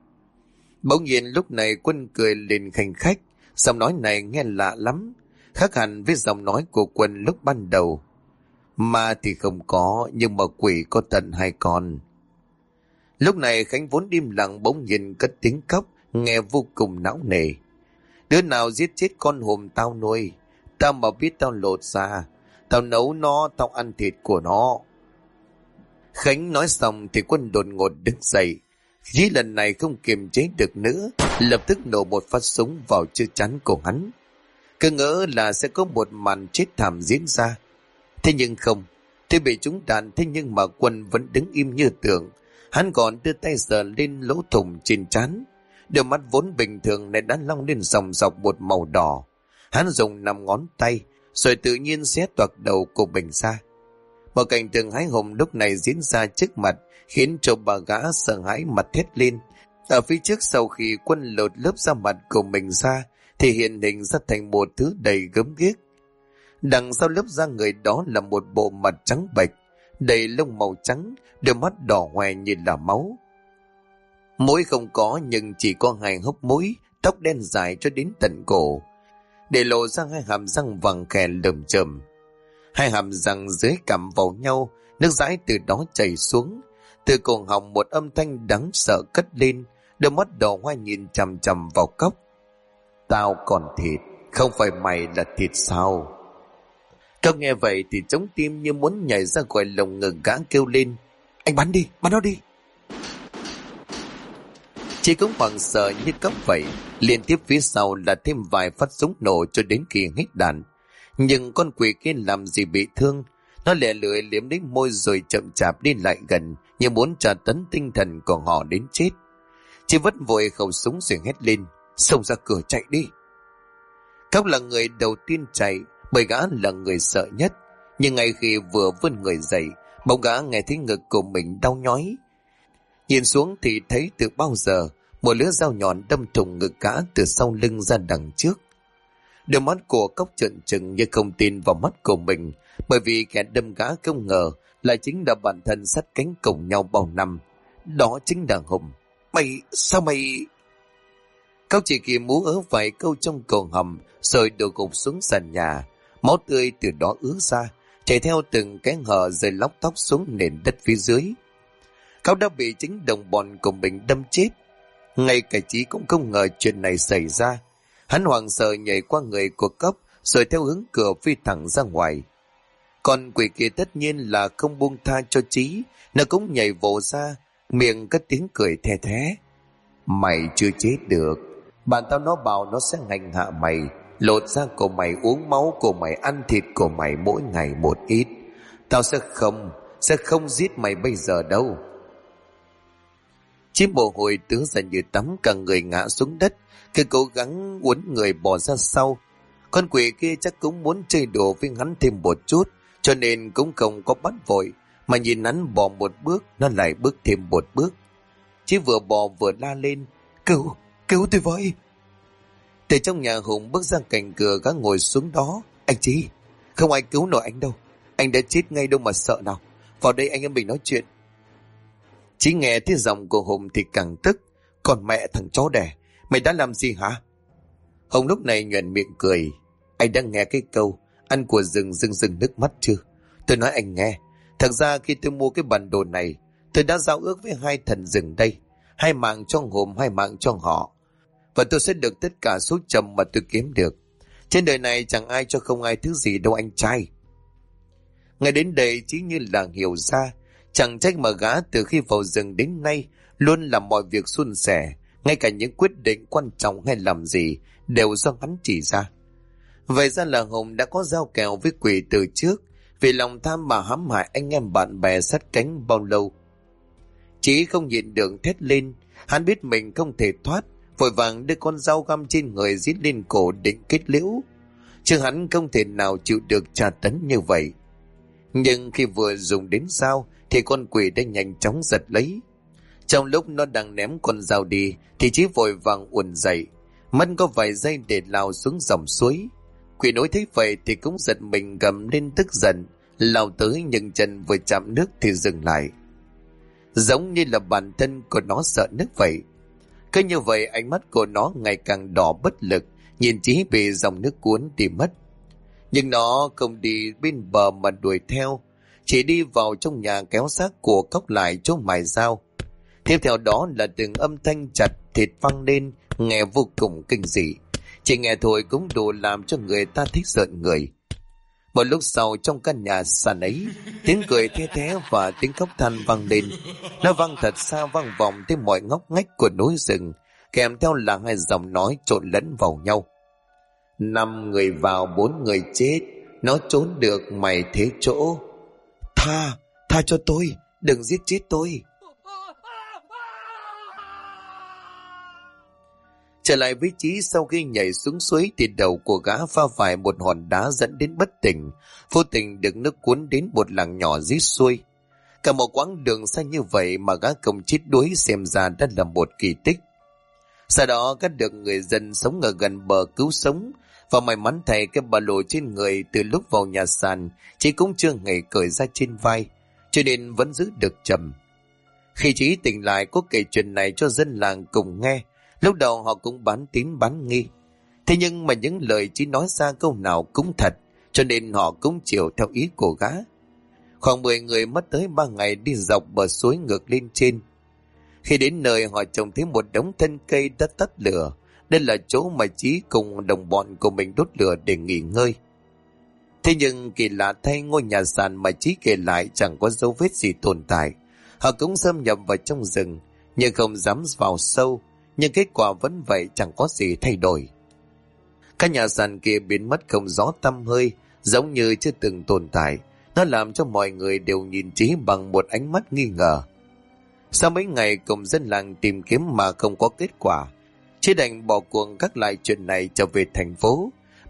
Bỗng nhiên lúc này Quân cười lên khanh khách. Giọng nói này nghe lạ lắm, khác hẳn với giọng nói của Quân lúc ban đầu. Ma thì không có, nhưng mà quỷ có tận hai con. Lúc này Khánh vốn im lặng bỗng nhiên cất tiếng khóc, nghe vô cùng não nề. Đứa nào giết chết con Hùng tao nuôi, tao mà biết tao lột ra, tao nấu nó, tao ăn thịt của nó. Khánh nói xong thì Quân đột ngột đứng dậy. Chí lần này không kiềm chế được nữa, lập tức nổ một phát súng vào chữ chắn của hắn. Cứ ngỡ là sẽ có một màn chết thảm diễn ra. Thế nhưng không, tuy bị trúng đạn thế nhưng mà Quân vẫn đứng im như tượng. Hắn còn đưa tay sờ lên lỗ thủng trên trán. Đôi mắt vốn bình thường này đã long lên dòng dọc một màu đỏ. Hắn dùng 5 ngón tay rồi tự nhiên xé toạc đầu của mình ra. Một cảnh tượng hãi hùng lúc này diễn ra trước mặt, khiến cho bà gã sợ hãi mặt thét lên. Ở phía trước sau khi Quân lột lớp da mặt của mình ra, thì hiện hình ra thành một thứ đầy gớm ghiếc. Đằng sau lớp da người đó là một bộ mặt trắng bệch, đầy lông màu trắng, đôi mắt đỏ hoe như là máu. Mũi không có nhưng chỉ có 2 hốc mũi, tóc đen dài cho đến tận cổ, để lộ ra 2 hàm răng vàng khè lởm chởm. 2 hàm răng dưới cắm vào nhau, nước dãi từ đó chảy xuống. Từ cổ họng một âm thanh đáng sợ cất lên, đôi mắt đỏ hoe nhìn chằm chằm vào Cốc. Tao còn thịt, không phải mày là thịt sao? Cốc nghe vậy thì trống tim như muốn nhảy ra khỏi lồng ngực gã, kêu lên. Anh bắn đi, bắn nó đi. Chỉ cũng hoảng sợ như Cốc vậy, liên tiếp phía sau là thêm vài phát súng nổ cho đến khi hết đạn. Nhưng con quỷ kia làm gì bị thương, nó lẻ lưỡi liếm đến môi rồi chậm chạp đi lại gần, như muốn tra tấn tinh thần của họ đến chết. Chỉ vất vội khẩu súng rồi hét lên, xông ra cửa chạy đi. Cốc là người đầu tiên chạy, bởi gã là người sợ nhất. Nhưng ngay khi vừa vươn người dậy, bỗng gã nghe thấy ngực của mình đau nhói. Nhìn xuống thì thấy từ bao giờ một lưỡi dao nhọn đâm thủng ngực gã từ sau lưng ra đằng trước. Đôi mắt của Cốc trợn trừng như không tin vào mắt của mình, bởi vì kẻ đâm gã không ngờ lại chính là bản thân sát cánh cùng nhau bao năm. Đó chính là Hùng. Sao mày... Cốc chỉ kịp múa ớ vài câu trong cổ họng rồi đổ gục xuống sàn nhà. Máu tươi từ đó ứa ra, chảy theo từng cái hở rơi lóc tóc xuống nền đất phía dưới. Cốc đã bị chính đồng bọn của mình đâm chết. Ngay cả Chí cũng không ngờ chuyện này xảy ra. Hắn hoảng sợ nhảy qua người của Cốc rồi theo hướng cửa phi thẳng ra ngoài. Còn quỷ kia tất nhiên là không buông tha cho Chí, nó cũng nhảy vồ ra, miệng cất tiếng cười the thé. Mày chưa chết được, bạn tao nó bảo nó sẽ hành hạ mày, lột da của mày, uống máu của mày, ăn thịt của mày mỗi ngày một ít. Tao sẽ không giết mày bây giờ đâu. Chí mồ hôi tứ ra như tắm, cả người ngã xuống đất, cứ cố gắng uốn người bò ra sau. Con quỷ kia chắc cũng muốn chơi đùa với hắn thêm một chút, cho nên cũng không có bắt vội, mà nhìn hắn bò một bước, nó lại bước thêm một bước. Chí vừa bò vừa la lên, cứu tôi với. Từ trong nhà Hùng bước ra cạnh cửa, gã ngồi xuống đó. Anh Chí, không ai cứu nổi anh đâu, anh đã chết ngay đâu mà sợ nào, vào đây anh em mình nói chuyện. Chí nghe tiếng giọng của Hùng thì càng tức. Còn mẹ thằng chó đẻ, mày đã làm gì hả? Hùng lúc này nhoẻn miệng cười. Anh đã nghe cái câu ăn của rừng rưng nước mắt chưa? Tôi nói anh nghe, thật ra khi tôi mua cái bản đồ này, tôi đã giao ước với hai thần rừng đây, 2 mạng cho Hùng, 2 mạng cho họ, và tôi sẽ được tất cả số chồng mà tôi kiếm được. Trên đời này chẳng ai cho không ai thứ gì đâu anh trai. Ngay đến đây Chí như là hiểu ra, chẳng trách mà gã từ khi vào rừng đến nay luôn làm mọi việc suôn sẻ, ngay cả những quyết định quan trọng hay làm gì đều do hắn chỉ ra. Vậy ra là Hùng đã có giao kèo với quỷ từ trước, vì lòng tham mà hãm hại anh em bạn bè sát cánh bao lâu. Chí không nhịn được thét lên, hắn biết mình không thể thoát, vội vàng đưa con dao găm trên người giết lên cổ định kết liễu, chứ hắn không thể nào chịu được tra tấn như vậy. Nhưng khi vừa dùng đến dao thì con quỷ đã nhanh chóng giật lấy. Trong lúc nó đang ném con dao đi thì Chí vội vàng uốn dậy, mất có vài giây để lao xuống dòng suối. Quỷ nối thấy vậy thì cũng giật mình gầm lên tức giận, lao tới nhưng chân vừa chạm nước thì dừng lại, giống như là bản thân của nó sợ nước vậy. Cứ như vậy ánh mắt của nó ngày càng đỏ bất lực, nhìn Chí bị dòng nước cuốn đi mất. Nhưng nó không đi bên bờ mà đuổi theo, chỉ đi vào trong nhà kéo xác của Cốc lại chỗ mài dao. Tiếp theo đó là từng âm thanh chặt thịt vang lên, nghe vô cùng kinh dị. Chỉ nghe thôi cũng đủ làm cho người ta thích rợn người. Một lúc sau trong căn nhà sàn ấy, tiếng cười the thé và tiếng khóc than vang lên. Nó vang thật xa, vang vọng tới mọi ngóc ngách của núi rừng, kèm theo là 2 giọng nói trộn lẫn vào nhau. 5 người vào 4 người chết, nó trốn được mày thế chỗ. Tha cho tôi, đừng giết chết tôi. Trở lại với Chí, sau khi nhảy xuống suối thì đầu của gã pha phải một hòn đá dẫn đến bất tỉnh, vô tình được nước cuốn đến một làng nhỏ dưới xuôi. Cả một quãng đường xa như vậy mà gã không chết đuối xem ra đã là một kỳ tích. Sau đó gã được người dân sống ở gần bờ cứu sống, và may mắn thay cái ba lô trên người từ lúc vào nhà sàn Chí cũng chưa hề cởi ra trên vai, cho nên vẫn giữ được trầm. Khi Chí tỉnh lại có kể chuyện này cho dân làng cùng nghe. Lúc đầu họ cũng bán tín bán nghi, thế nhưng mà những lời Chí nói ra câu nào cũng thật, cho nên họ cũng chịu theo ý của gã. Khoảng 10 người mất tới 3 ngày đi dọc bờ suối ngược lên trên. Khi đến nơi họ trông thấy một đống thân cây đã tắt lửa. Đây là chỗ mà Chí cùng đồng bọn của mình đốt lửa để nghỉ ngơi. Thế nhưng kỳ lạ thay, ngôi nhà sàn mà Chí kể lại chẳng có dấu vết gì tồn tại. Họ cũng xâm nhập vào trong rừng nhưng không dám vào sâu, nhưng kết quả vẫn vậy, chẳng có gì thay đổi. Căn nhà sàn kia biến mất không rõ tăm hơi, giống như chưa từng tồn tại. Nó làm cho mọi người đều nhìn Chí bằng một ánh mắt nghi ngờ. Sau mấy ngày cùng dân làng tìm kiếm mà không có kết quả, Chí đành bỏ cuộc gác lại chuyện này trở về thành phố,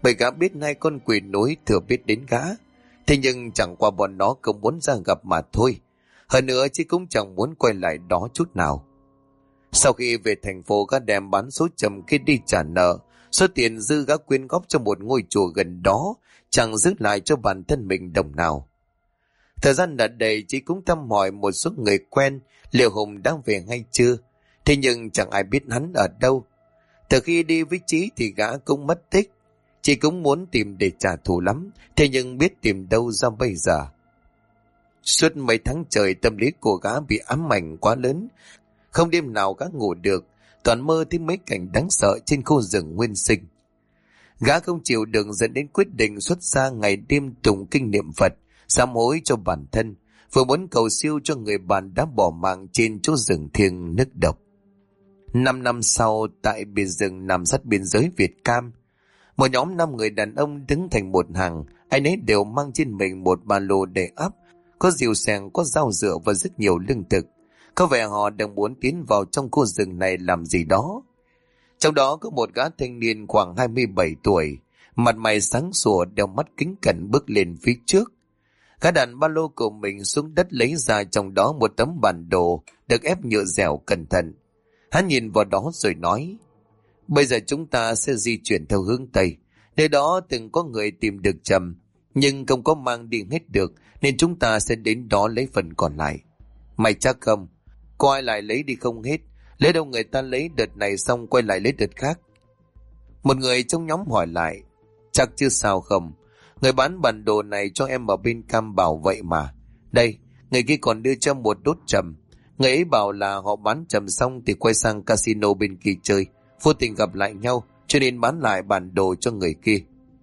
Bởi gã biết hai con quỷ núi thừa biết đến gã. Thế nhưng chẳng qua bọn nó không muốn ra gặp mà thôi. Hơn nữa chứ cũng chẳng muốn quay lại đó chút nào. Sau khi về thành phố, gã đem bán số trầm khi đi trả nợ. Số tiền dư gã quyên góp cho một ngôi chùa gần đó, chẳng giữ lại cho bản thân mình đồng nào. Thời gian đã đầy, Chí cũng thăm hỏi một số người quen liệu Hùng đang về hay chưa. Thế nhưng chẳng ai biết hắn ở đâu. Từ khi đi với Chí thì gã cũng mất tích. Chí cũng muốn tìm để trả thù lắm, thế nhưng biết tìm đâu ra bây giờ. Suốt mấy tháng trời, tâm lý của gã bị ám ảnh quá lớn. Không đêm nào gã ngủ được, toàn mơ thấy mấy cảnh đáng sợ trên khu rừng nguyên sinh. Gã không chịu đựng dẫn đến quyết định xuất ra ngày đêm tụng kinh niệm Phật, sám hối cho bản thân, vừa muốn cầu siêu cho người bạn đã bỏ mạng trên chỗ rừng thiêng nức độc. 5 năm sau, tại biển rừng nằm sát biên giới Việt Cam, một nhóm 5 người đàn ông đứng thành một hàng, ai nấy đều mang trên mình một ba lô đầy ắp, có rìu xèng, có dao dựa và rất nhiều lương thực. Có vẻ họ đang muốn tiến vào trong khu rừng này làm gì đó. Trong đó có một gã thanh niên khoảng 27 tuổi, mặt mày sáng sủa, đeo mắt kính cận bước lên phía trước. Gã đặt ba lô của mình xuống đất, lấy ra trong đó một tấm bản đồ được ép nhựa dẻo cẩn thận. Hắn nhìn vào đó rồi nói: bây giờ chúng ta sẽ di chuyển theo hướng Tây. Nơi đó từng có người tìm được trầm, nhưng không có mang đi hết được, nên chúng ta sẽ đến đó lấy phần còn lại. Mày chắc không? Có ai lại lấy đi không hết? Lấy đâu người ta lấy đợt này xong quay lại lấy đợt khác. Một người trong nhóm hỏi lại: chắc chứ sao không? Người bán bản đồ này cho em ở bên Cam bảo vậy mà. Đây, người kia còn đưa cho một đốt trầm. Người ấy bảo là họ bán trầm xong thì quay sang casino bên kia chơi, vô tình gặp lại nhau cho nên bán lại bản đồ cho người kia.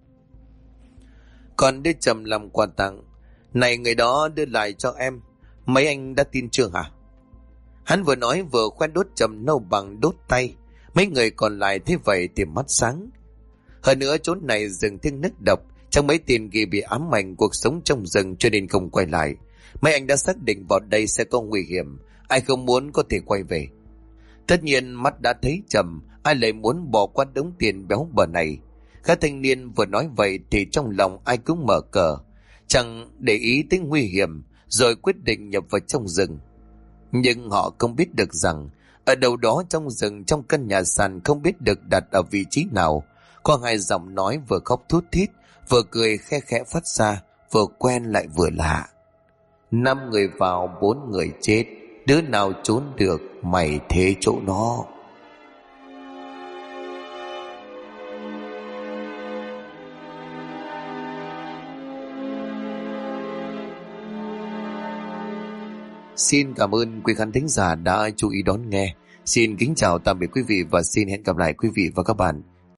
Còn đưa trầm làm quà tặng. Này, người đó đưa lại cho em. Mấy anh đã tin chưa hả? Hắn vừa nói vừa khoe đốt trầm nâu bằng đốt tay. Mấy người còn lại thấy vậy thì mắt sáng. Hơn nữa chốn này rừng thiêng nức độc, chẳng mấy tiền ghi bị ám ảnh cuộc sống trong rừng cho nên không quay lại. Mấy anh đã xác định vào đây sẽ có nguy hiểm, ai không muốn có thể quay về. Tất nhiên mắt đã thấy trầm, ai lại muốn bỏ qua đống tiền béo bở này. Các thanh niên vừa nói vậy thì trong lòng ai cũng mở cờ, chẳng để ý tới nguy hiểm, rồi quyết định nhập vào trong rừng. Nhưng họ không biết được rằng ở đâu đó trong rừng, trong căn nhà sàn không biết được đặt ở vị trí nào, có hai giọng nói vừa khóc thút thít, vừa cười khe khẽ phát ra, vừa quen lại vừa lạ. 5 người vào 4 người chết, đứa nào trốn được mày thế chỗ nó. Xin cảm ơn quý khán thính giả đã chú ý đón nghe. Xin kính chào tạm biệt quý vị và xin hẹn gặp lại quý vị và các bạn